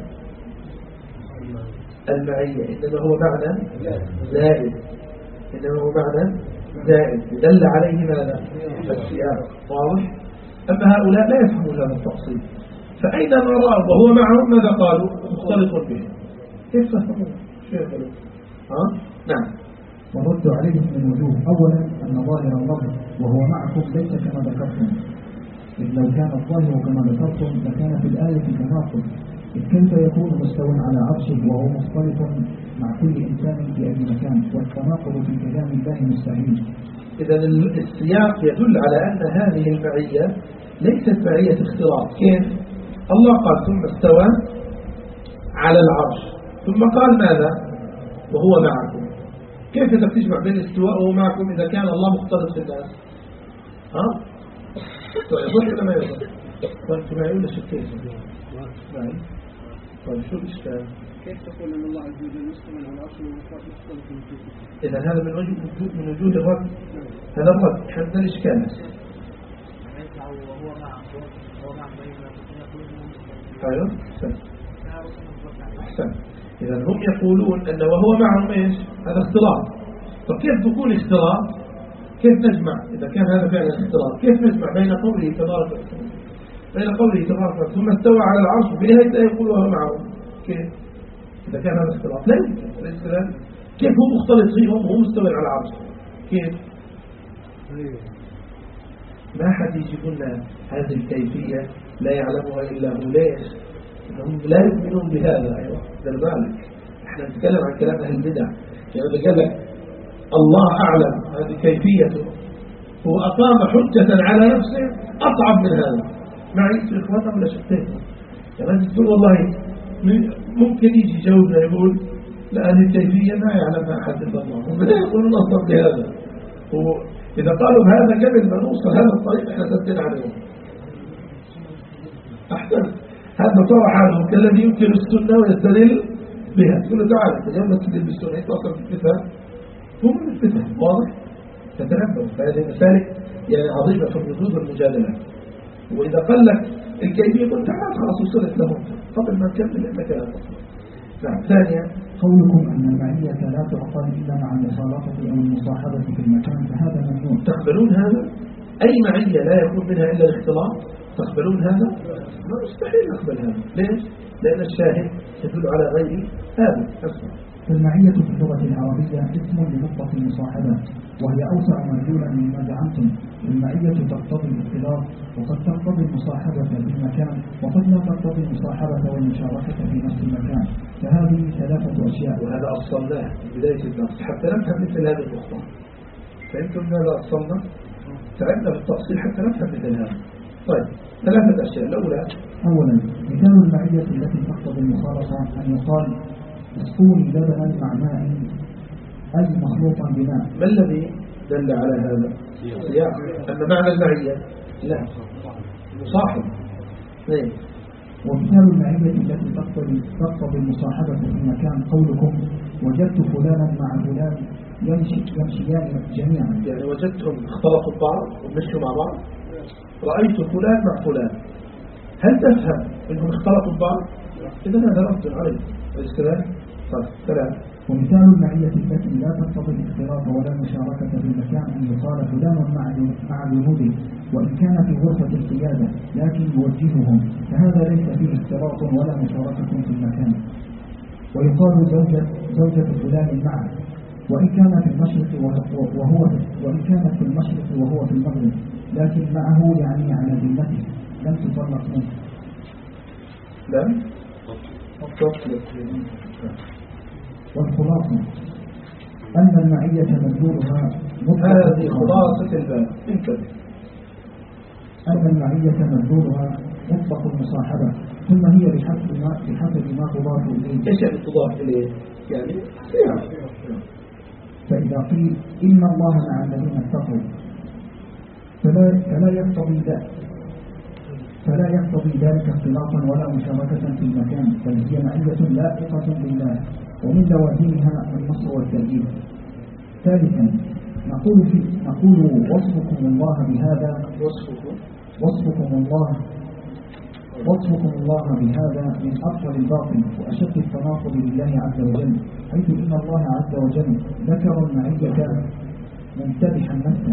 المعية إنما هو معنى زائد إنما هو معنى زائد دل عليه ماذا؟ السياق. واضح؟ أما هؤلاء لا يفهمون هذا التفصيل فأينما رأوا وهو معهم ماذا قالوا؟ مختلط به. كيف تفهمون؟ شو يقولون؟ نعم. ورد عليهم من وجوه أولا أن ظاهر اللفظ وهو معكم ليس كما ذكرتم إذ لو كان الظاهر كما ذكرتم لكان في الآية تناقض إذ كيف يكون مستوى على عرشه وهو مختلط مع كل إنسان في أي مكان، والتناقض في كلام الله مستحيل. إذا السياق يدل على أن هذه المعية ليست معية اختلاط. كيف؟ الله قال ثم استوى على العرش، ثم قال ماذا؟ وهو معكم. كيف تجمع بين الاستواء وهو معكم إذا كان الله مختلط في الناس؟ ها؟ يصح ولا ما يصح؟ طيب معي ولا شكيت؟ معي. طيب شو الإشكال؟ كيف تقول أن الله عز وجل مستوى على العرش ومختلط في إذا هذا من وجود الرد. هذا الرد حتى الإشكال. أيوه أحسن. إذا هم يقولون أنه وهو معهم إيش؟ هذا اختلاط. فكيف تكون اختلاط؟ كيف نجمع إذا كان هذا فعلا اختلاط؟ كيف نجمع بين قوله تبارك وتعالى ثم استوى على العرش وفي نهاية الآية يقول وهو معهم؟ كيف؟ إذا كان هذا اختلاط لا يمكن. كيف هو مختلط فيهم وهو مستوى على العرش؟ كيف؟ ما حد يجيب لنا هذه الكيفية لا يعلمها إلا هو. ليش؟ إنهم لا يؤمنون بهذا. أيوة دل بالك احنا نتكلم عن كلام أهل البدع. يعني إذا قال لك الله أعلم هذه كيفيته، هو أقام حجة على نفسه أصعب من هذا. معي في إخواننا ولا شفتين؟ يعني تقول والله ممكن يجي جوزنا يقول لا هذه الكيفية ما يعلمها أحد إلا الله، وبدأ يقولون أصلا بهذا. إذا قالوا بهذا قبل ما نوصل هذا الطريق احنا سدنا عليهم. أحسن. هذا طرح عنه كالذي يمكن السنة ويستدل بها. تقول له تعالى اليوم تستدل بالسنة يتوصل بالفتح هو من الفتح واضح. تتنبه فهذه مسالك يعني عظيمة في الردود والمجادلة. وإذا قال لك الكيفية قلت تعال خلاص وصلت لهم قبل ما نكمل إنك لا تصل. نعم. ثانيا قولكم أن المعية لا تعقل إلا مع المخالطة أو المصاحبة في المكان، فهذا ممنوع. تقبلون هذا؟ أي معية لا يكون منها إلا الاختلاط؟ تقبلون هذا؟ ما مستحيل نقبل هذا. ليش؟ لأن الشاهد يدل على غير هذا. أسمع. فالمعية في اللغة العربية اسم لنقطة المصاحبة، وهي أوسع مدلولا مما زعمتم. المعية تقتضي الاختلاط، وقد تقتضي المصاحبة في المكان، وقد لا تقتضي المصاحبة والمشاركة في نفس المكان. فهذه ثلاثة أشياء. وهذا أصلناه في بداية الدرس حتى نفهم مثل هذه النقطة. فهمتم ماذا أصلنا؟ تعبنا بالتفصيل حتى نفهم مثل هذا. طيب ثلاثة أشياء. الأولى أولا مثال المعية التي تقتضي المخالطة أن يقال اسقوني لبنا مع ماء، أي مخلوطا بماء. ما الذي دل على هذا؟ سياق. أما معنى المعية لا مصاحب. اثنين. ومثال المعية التي تقتضي المصاحبة في المكان قولكم وجدت فلانا مع فلان يمشيان جميعا. يعني وجدتهم اختلطوا ببعض ومشوا مع بعض. رأيت فلان مع فلان. هل تفهم انهم اختلطوا ببعض؟ إذا هذا رد عليه. الكلام طيب. ثلاث. ومثال المعية التي لا تقتضي الاختلاط ولا المشاركة في المكان أن يقال فلان مع جنوده وإن كان في غرفة القيادة لكن يوجههم، فهذا ليس فيه اختلاط ولا مشاركة في المكان. ويقال زوجة فلان معه وإن كان في المشرق وإن كانت في المشرق وهو في المغرب، لكن معه يعني على ذمته لم تطلق منه. لم والخلاصة أن المعية مدلولها هذه خلاصة الباب. انتبه. أن المعية مدلولها مطلق المصاحبة، ثم هي بحسب ما تضاف إليه. ايش يعني تضاف إليه؟ يعني فإذا قيل إن الله مع الذين اتقوا فلا يقتضي ذلك اختلاطا ولا مشاركة في المكان، بل هي معية لائقة بالله ومن لوازمها النصر والتأييد. ثالثا نقول وصفكم الله بهذا بهذا من أفضل الباطل وأشد التناقض لله عز وجل، حيث إن الله عز وجل ذكر المعية ممتدحا نفسه.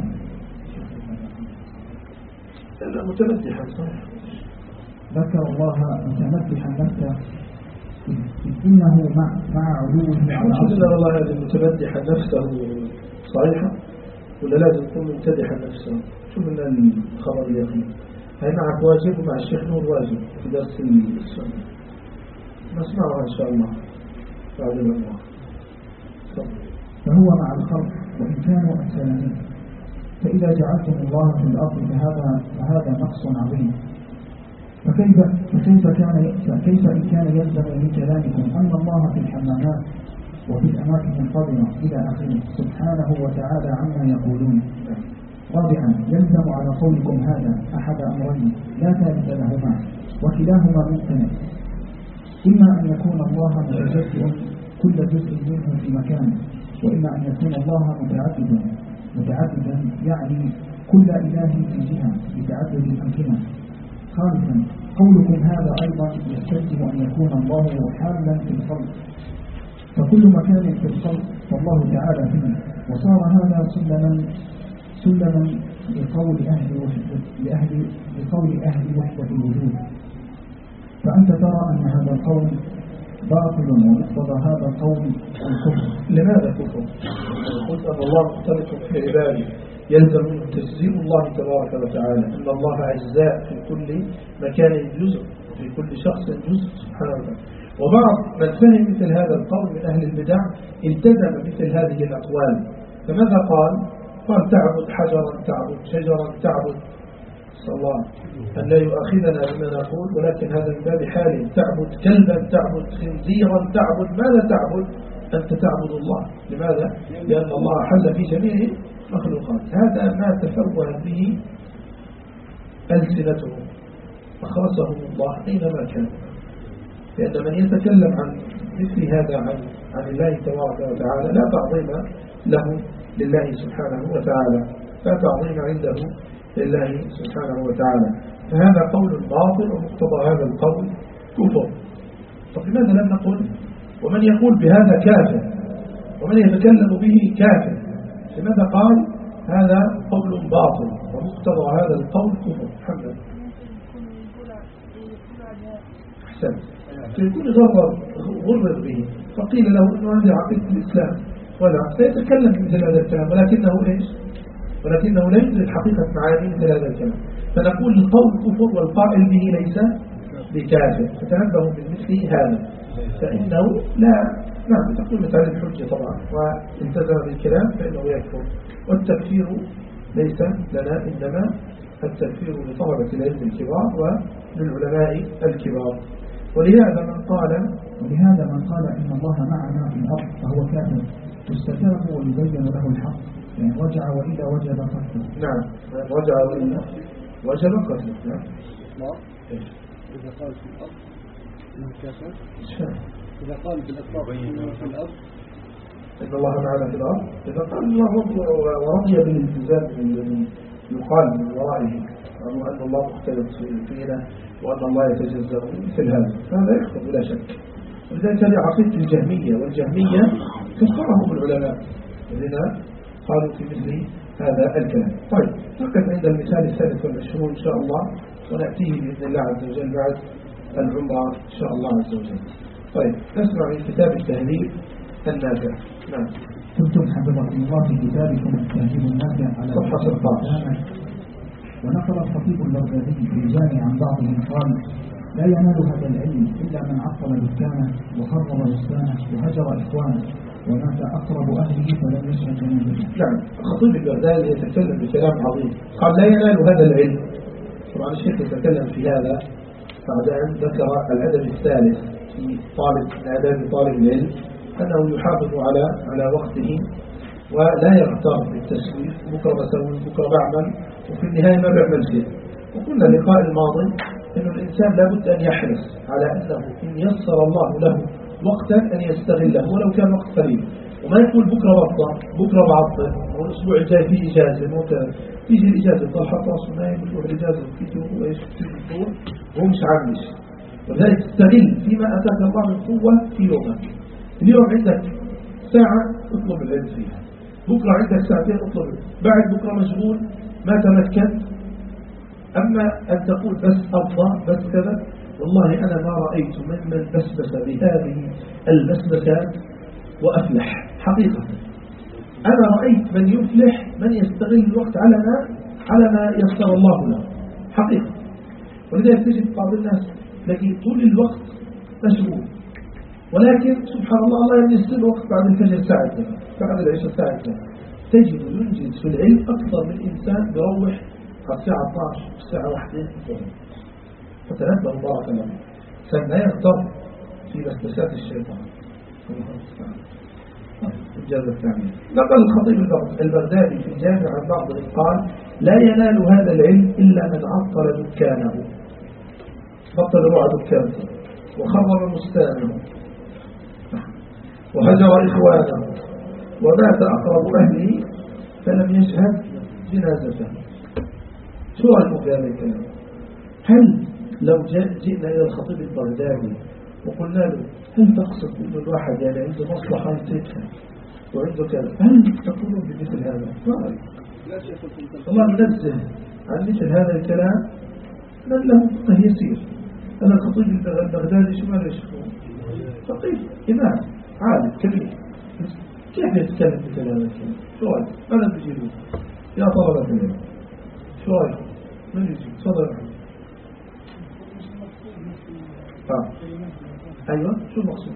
لا متمدحا صحيح. ذكر الله متمدحا نفسه إنه مع علوه على عرشه. والله هذا متمدحا نفسه صحيحة ولا لازم يكون ممتدحا نفسه؟ شوف لنا الخبر اليقين. هاي معك واجب ومع الشيخ نور واجب في درس السنة. نسمعها إن شاء الله بعد الله. فهو مع الخلق وإن كانوا أمثال منه. فإذا جعلتم الله في الأرض فهذا نقص عظيم. كيف إن كان يلزم من كلامكم أن الله في الحمامات وفي الأماكن الفاضلة إلى آخره سبحانه وتعالى عما يقولون. رابعا يلزم على قولكم هذا أحد أمرين لا ثالث لهما وكلاهما ممكن، إما أن يكون الله متجزئ كل جزء منه في مكانه، وإما أن يكون الله متعددا يعني كل إله في جهة بتعدد الأمكنة. خامسا قولكم هذا أيضا يستلزم أن يكون الله حالا في الخلق، فكل مكان في الخلق فالله تعالى فيه، وصار هذا سلما لقول أهل وحدة الوجود. فأنت ترى أن هذا القول باطل ومقتضى هذا القول الكفر. لماذا كفر؟ قلت أن الله مختلف في عباده يلزم منه تجزيء الله تبارك وتعالى، أن الله أجزاء في كل مكان جزء، في كل شخص جزء سبحانه وتعالى. وبعض من فهم مثل هذا القول من أهل البدع التزم مثل هذه الأقوال. فماذا قال تعبد حجرا، تعبد شجرا، تعبد، صلى الله أن لا يؤاخذنا بما نقول، ولكن هذا من باب حال. تعبد كلبا، تعبد خنزيرا، تعبد ماذا تعبد؟ أنت تعبد الله. لماذا؟ لأن الله حل في جميع مخلوقات. هذا ما تفوه به ألسنتهم أخرسهم الله أينما كان. لأن من يتكلم عن مثل هذا عن الله تبارك وتعالى لا تعظيم له لله سبحانه وتعالى، لا تعظيم عنده لله سبحانه وتعالى. فهذا قول باطل، ومقتضى هذا القول كفر. طب لماذا لم نقل ومن يقول بهذا كافر ومن يتكلم به كافر؟ لماذا قال هذا قول باطل ومقتضى هذا القول كفر؟ محمد أحسن. فيكون غرر به فقيل له أنه هذه عقيدة الإسلام ولا سيتكلم مثل هذا الكلام، ولكنه لا يدرك حقيقة معاني مثل هذا الكلام. فنقول القول كفر والقائل به ليس بكافر. فتنبهوا من مثل هذا، فإنه لا تقول مثال الحجة طبعا والتزم بالكلام فإنه يكفر. والتكفير ليس لنا، إنما التكفير لطلبة العلم الكبار وللعلماء الكبار. ولهذا من قال إن الله معنا في الأرض فهو كافر يستتاب ويبين له الحق، يعني رجع وإذا وجب قتله. نعم، رجع وإذا وجب قتله. نعم. إذا قال في الأرض إنه كافر، إذا قال بالأطلاق في الأرض إن الله معنا في الأرض، إذا قال الله ورضي بالالتزام الذي يقال من ورائه أن الله مختلف فينا وأن الله يتجزأ مثل هذا يخطئ بلا شك. ولذلك هذه عقيدة الجهمية، والجهمية كفرهم العلماء الذين قالوا في مثل هذا الكلام. طيب نقف عند المثال الثالث والعشرون إن شاء الله، ونأتيه بإذن الله عز وجل بعد العمرة إن شاء الله عز وجل. طيب نسمع من كتاب التهذيب النافع. نعم. كنتم حفظكم الله في كتابكم التهذيب النافع على صفحة 16. ونقل الخطيب البغدادي في الجامع عن بعضهم قال: لا ينال هذا العلم إلا من عطل دكانه وخرب بستانه وهجر إخوانه ومات أقرب أهله فلم يشهد جنازته. نعم، الخطيب البغدادي يتكلم بكلام عظيم، قال لا ينال هذا العلم. طبعا الشيخ يتكلم في هذا بعد أن ذكر الأدب الثالث في آداب طالب العلم، أنه يحافظ على وقته ولا يغتر بالتسويف، بكرة بسوي بكرة بعمل وفي النهاية ما بيعمل شيء. وقلنا اللقاء الماضي أن الإنسان لابد أن يحرص على أنه إن يسر الله له وقتا أن يستغله ولو كان وقت قليل، وما يقول بكرة بطلع بكرة بعطل والأسبوع الجاي فيه إجازة موتى يجي الإجازة طال حتى رأسه نايم يروح الإجازة وكيته وإيش الدكتور وهو مش عاملش. ولذلك استغل فيما أتاك الله من قوة في يومك. اليوم عندك ساعة اطلب العلم فيها، بكرة عندك ساعتين اطلب، بعد بكرة مشغول ما تمكنت. أما أن تقول بس أفضى بس كذا، والله أنا ما رأيت ممن بسبس بهذه البسبسات وأفلح حقيقة. أنا رأيت من يفلح من يستغل الوقت على ما يسر الله له حقيقة. ولذلك تجد بعض الناس لكن طول الوقت مشغول ولكن سبحان الله الله يمني وقت بعد الفجر ساعة بعد العشاء ساعة تجد ينجز في العلم أكثر من إنسان بيروح على الساعة 12 الساعة 1 فتنبه بارك الله فما يغتر في مسلسات الشيطان. الجزء الثاني نقل الخطيب البغدادي في الجامع عن بعضهم قال لا ينال هذا العلم إلا من عطل دكانه، بطل روع دكانه وخرب مستانه وهجر إخوانه ومات أقرب أهله فلم يشهد جنازته. شو رأيكم في هذا الكلام؟ هل لو جئنا إلى الخطيب البغدادي وقلنا له هل تقصد أن الواحد يعني عنده مصلحة يتركها وعنده كذا، هل تقولون بمثل هذا؟ ما رأيك؟ الله ننزه عن مثل هذا الكلام من له فقه يسير. أنا الخطيب البغدادي شو ماذا يشوفون؟ فقيه إمام عالم كبير، كيف يتكلم مثل هذا الكلام؟ شو رأيك؟ ماذا تجيبون يا طلبة العلم؟ شو رأيك؟ من يجيب؟ تفضل. أيوة شو المقصود؟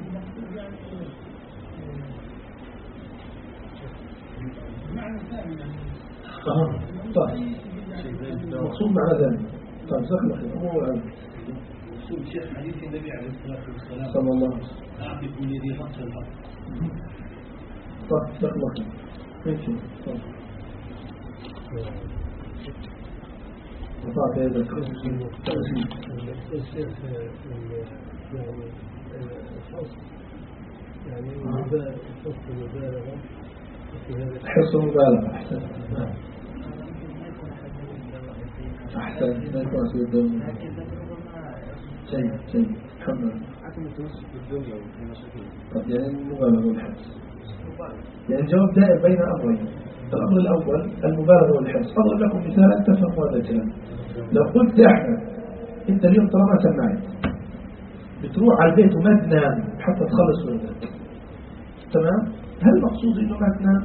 طيب المقصود معنى ذلك. طيب زخلق هو مقصود شيخ حديث النبي عليه الصلاة والسلام صلى الله عليه وسلم أعطيكم يدي حق الحق. طيب زخلق ماشي. وطاعت هذا الشيخ يعني المبالغة حرص المبالغة أحسن لا يكون في الدنيا شيء محمد عدم التمسك بالدنيا وفي مشاكل. طب يعني المبالغة والحرص يعني الجواب دائر بين أمرين. الأمر الأول المبالغة والحرص. أضرب لكم مثالا تفهموا هذا الكلام. لو قلت يا أحمد أنت اليوم طالما سمعت بتروح على البيت وما تنام حتى تخلص وردك، تمام؟ هل المقصود إنه ما تنام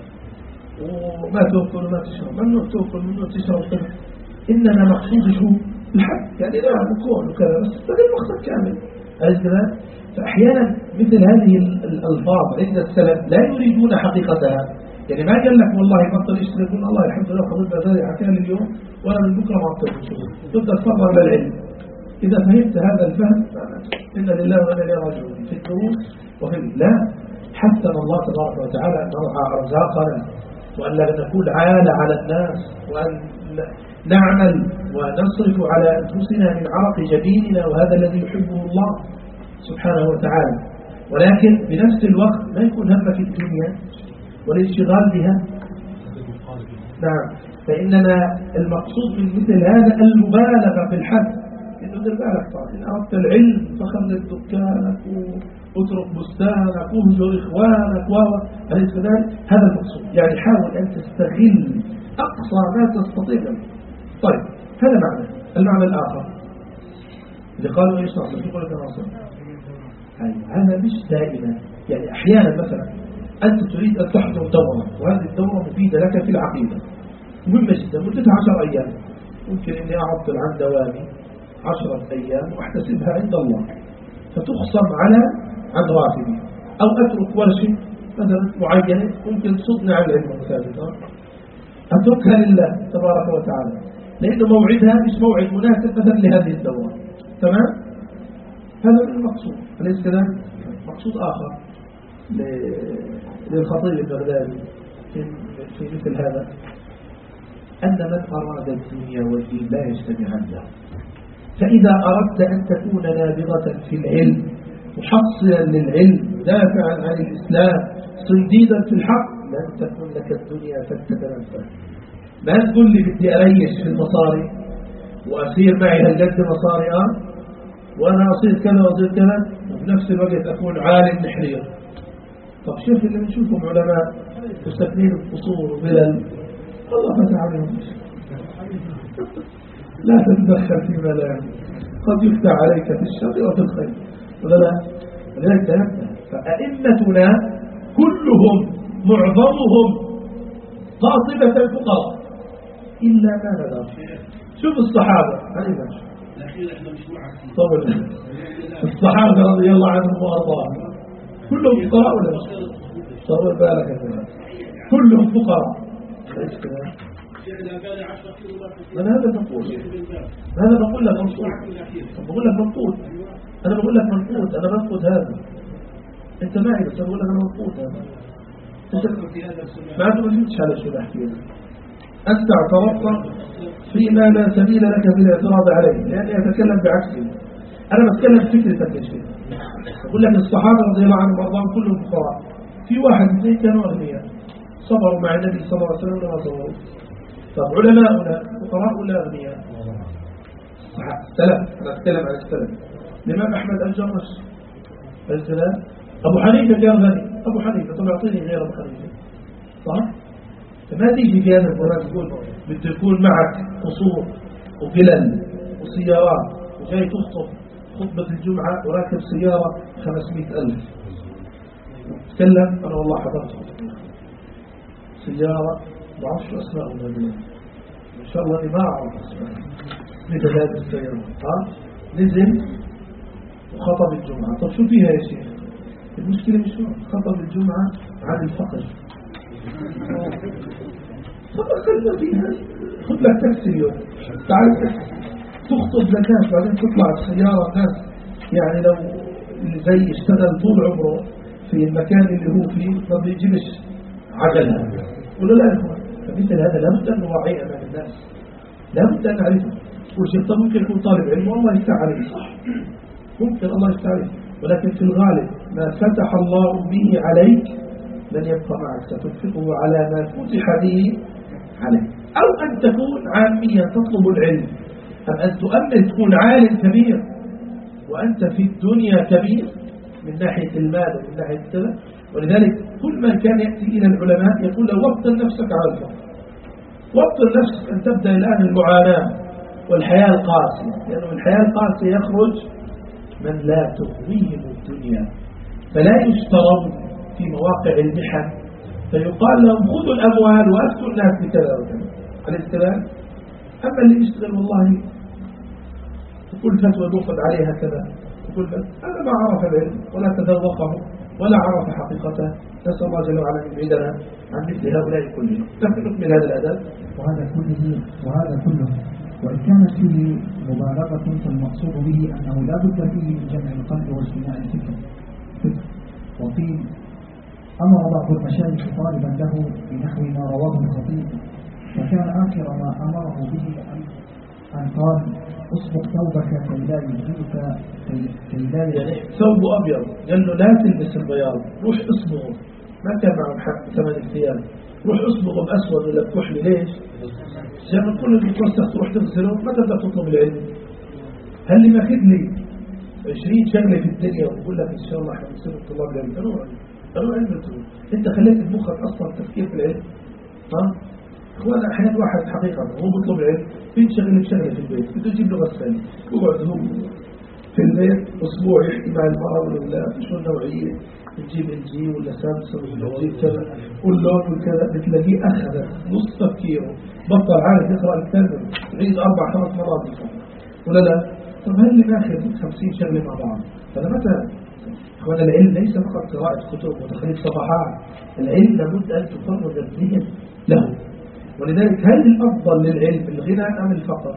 وما تأكل وما تشرب؟ ممنوع تأكل ممنوع تشرب. إنما مقصود شو؟ الحق يعني لا مكون وكذا بس تستغل وقتك كامل. أجل فأحيانا مثل هذه الألفاظ عند السلف لا يريدون حقيقتها. يعني ما قال لك والله بطل يشتركون الله الحمد لله خذ ذلك حكاية اليوم ولا من بكرة ما أطلب تبدأ تفضل بالعلم. إذا فهمت هذا الفهم إن لله وإنا إليه راجعون في الدروس وفي لا حتى الله تبارك وتعالى أن نرعى أرزاقنا وأن لا نكون عالة على الناس وأن نعمل ونصرف على أنفسنا من عرق جبيننا وهذا الذي يحبه الله سبحانه وتعالى. ولكن بنفس الوقت ما يكون همك الدنيا والانشغال بها. نعم فإننا المقصود من مثل هذا المبالغة في الحد. إنه بالك طبعا إن أردت العلم فخلي دكانك واترك بستانك وهجر إخوانك أليس كذلك؟ هذا المقصود. يعني حاول أن تستغل أقصى ما تستطيع. طيب هذا معنى. المعنى الآخر اللي قالوا إيش ناصر؟ شو يقول لك ناصر؟ هذا مش دائما. يعني أحيانا مثلا أنت تريد أن تحضر دورة وهذه الدورة مفيدة لك في العقيدة مهمة جدا مدتها 10 أيام. ممكن أني أعطل عن دوامي 10 أيام واحتسبها عند الله فتخصم عن راتبي أو أترك ورشة مثلا معينة ممكن تصدني عن العلم المساجد أتركها لله تبارك وتعالى لأنه موعدها مش موعد مناسب مثلا لهذه الدورة. تمام؟ هذا من المقصود. أليس كذلك؟ مقصود آخر للخطيب البغدادي في مثل هذا أن من أراد الدنيا والدين لا يجتمعان له. فإذا أردت أن تكون نابغة في العلم محصلا للعلم دافعا عن الإسلام صنديدا في الحق لن تكون لك الدنيا فتتنفس. ما تقول لي بدي أريش في المصاري وأصير معي هالقد مصاري وأنا أصير كذا وأصير كذا وفي نفس الوقت أكون عالم نحرير. طب شوف اللي بنشوفهم علماء مستثنين القصور وبلل الله فتح عليهم لا تتدخل فيما لا يعني قد يفتح عليك في الشر وفي الخير ولا لا. ولذلك تنبه فأئمتنا كلهم معظمهم قاطبة الفقراء إلا ما نذر. شوف الصحابة هذه ماشي طول الصحابة رضي الله عنهم وأرضاهم كلهم فقراء ولا مش؟ صور بالك يا كلهم فقراء. من هذا منقول؟ هذا بقول لك منقول. بقول لك منقول. أنا بقول لك منقول. أنا بنقد هذا. أنت معي بس بقول لك أنا منقود هذا. ما فهمتش على شو بحكي. أنت اعترضت فيما لا سبيل لك بالاعتراض عليه لأني أتكلم بعكسه. أنا بتكلم فكرتك يا شيخ. أقول لك الصحابة رضي الله عنهم وارضاهم كلهم فقراء. في واحد اثنين كانوا أغنياء صبروا مع النبي صلى الله عليه وسلم ولا صبروا. طب علماؤنا فقراء ولا أغنياء؟ السلف. أنا أتكلم عن السلف. الإمام أحمد الجرش السلام. أبو حنيفة كان غني. أبو حنيفة طب أعطيني غير أبو حنيفة صح؟ فما تيجي في هذا القرآن تقول بده يكون معك قصور وفلل وسيارات وجاي تخطب خطبة الجمعة وراكب سيارة 500,000. تكلم أنا والله حضرت سيارة ما أعرفش أسماء المدينة إن شاء الله ما أعرف أسماء مثل هذه السيارة نزل وخطب الجمعة. طب شو فيها يا شيخ؟ المشكلة مش خطب الجمعة عن الفقر. فقط فيها خذ لك تاكسي اليوم تعال تخطب زكاة بعدين تطلع السيارة الناس يعني لو اللي زي اشتغل طول عمره في المكان اللي هو فيه ما بيجيبش عجلة ولا لا يا اخوان. فمثل هذا لابد أن نوعي أمام الناس لابد أن نعرفه. والشيخ طب ممكن يكون طالب علم والله يفتح عليه صح ممكن الله يفتح عليه ولكن في الغالب ما فتح الله به عليك لن يبقى معك ستنفقه على ما فتح به عليك. أو أن تكون عاميا تطلب العلم أم أن تؤمن تكون عالم كبير وأنت في الدنيا كبير من ناحية المال ومن ناحية كذا. ولذلك كل من كان يأتي إلى العلماء يقول له وطن نفسك على الفقر وطن نفسك أن تبدأ الآن المعاناة والحياة القاسية لأنه الحياة القاسية يخرج من لا تغويهم الدنيا فلا يشترون في مواقع المحن فيقال لهم خذوا الأموال وأفتوا الناس بكذا وكذا على الكلام. أما اللي يشتغل والله كل فتوى يأخذ عليها كذا وكل هذا ما عرف العلم ولا تذوقه ولا عرف حقيقته. نسأل الله جل وعلا أن يبعدنا عن مثل هؤلاء كلهم. نحن نكمل هذا الأدب وهذا كله وإن كانت فيه مبالغة فالمقصود به أنه لا بد فيه من جمع القلب واجتماع الفكر. وقيل أمر بعض المشايخ طالبا له بنحو ما رواه الخطيب فكان آخر ما أمره به أن قال أصبغ ثوبك كي لا يجزئك يعني ثوب أبيض قال له لا تلبس البياض روح اصبغه. ما كان معه حق ثمن الثياب روح اصبغه بأسود ولا بكحل. ليش؟ عشان كل اللي توسخ تروح تغسله ما تقدر تطلب العلم. هل لي ماخذ لي 20 شغله في الدنيا وبقول لك ان شاء الله حنصير طلاب العلم. قالوا علم انت خليت مخك اصلا تفكير في العلم. اخوانا احيانا واحد حقيقه هو بيطلب العلم في شغله في البيت بده يجيب له غسالة يقعد هو في البيت اسبوع يحكي مع المراه ولا شو النوعيه تجيب الجي ولا سامسونج ولا تجيب كذا واللون وكذا بتلاقيه اخذ نص تفكيره بطل عارف يقرا الكتاب يعيد 4-5 مرات ولا لا. طب هل اللي ناخذ 50 شغله مع بعض فانا متى اخوانا العلم ليس فقط قراءه كتب وتخريج صفحات. العلم لابد ان تفرغ الذهن له. ولذلك هل الافضل للعلم الغنى ام الفقر؟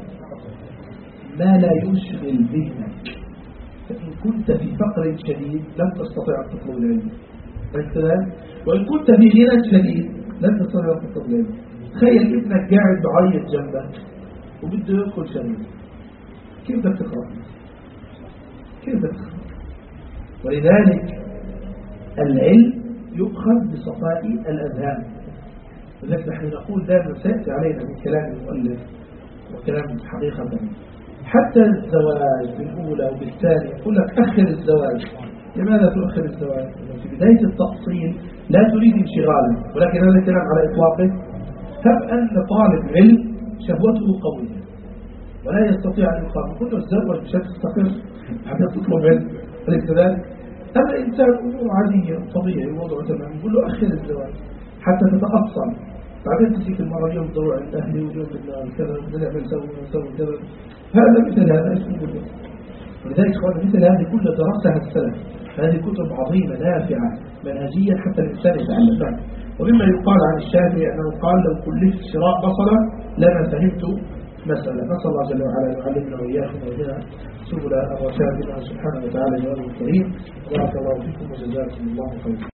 ما لا يشغل ذهنك. فإن كنت في فقر شديد لن تستطيع أن تطلب العلم مثلا وإن كنت في غنى شديد لن تستطيع أن تطلب العلم. تخيل ابنك قاعد بعيط جنبك وبده يدخل شديد كيف بدك تقرأ؟ كيف بدك تقرأ؟ ولذلك العلم يؤخذ بصفاء الأذهان. ولذلك نحن نقول دائما سيأتي علينا من كلام المؤلف وكلام حقيقة حتى الزواج بالأولى وبالثانية يقول لك أخر الزواج. لماذا تؤخر الزواج؟ في بداية التأصيل لا تريد انشغالا ولكن هذا الكلام على إطلاقه. هب أن طالب علم شهوته قوية ولا يستطيع أن يقام كله الزواج مش هتستقر حتى تطلب علم فلذلك. أما إنسان أمور عادية طبيعي ووضعه تمام يقول له أخر الزواج حتى تتأصل بعدين تجيك المرة اليوم دور عند أهلي واليوم كذا نعمل سوي كذا. هذا مثل هذا اسمه ولذلك إخواننا مثل هذه كلها درسها السلف، هذه كتب عظيمة نافعة منهجيا حتى الإنسان يتعلم. ومما يقال عن الشافعي أنه قال لو كلفت شراء بصلة لما فهمت مسألة. نسأل الله جل وعلا يعلمنا وإياكم وإيانا سبل الرشاد. سبحانه وتعالى جلاله الكريم. بارك الله فيكم وجزاكم الله خيرا.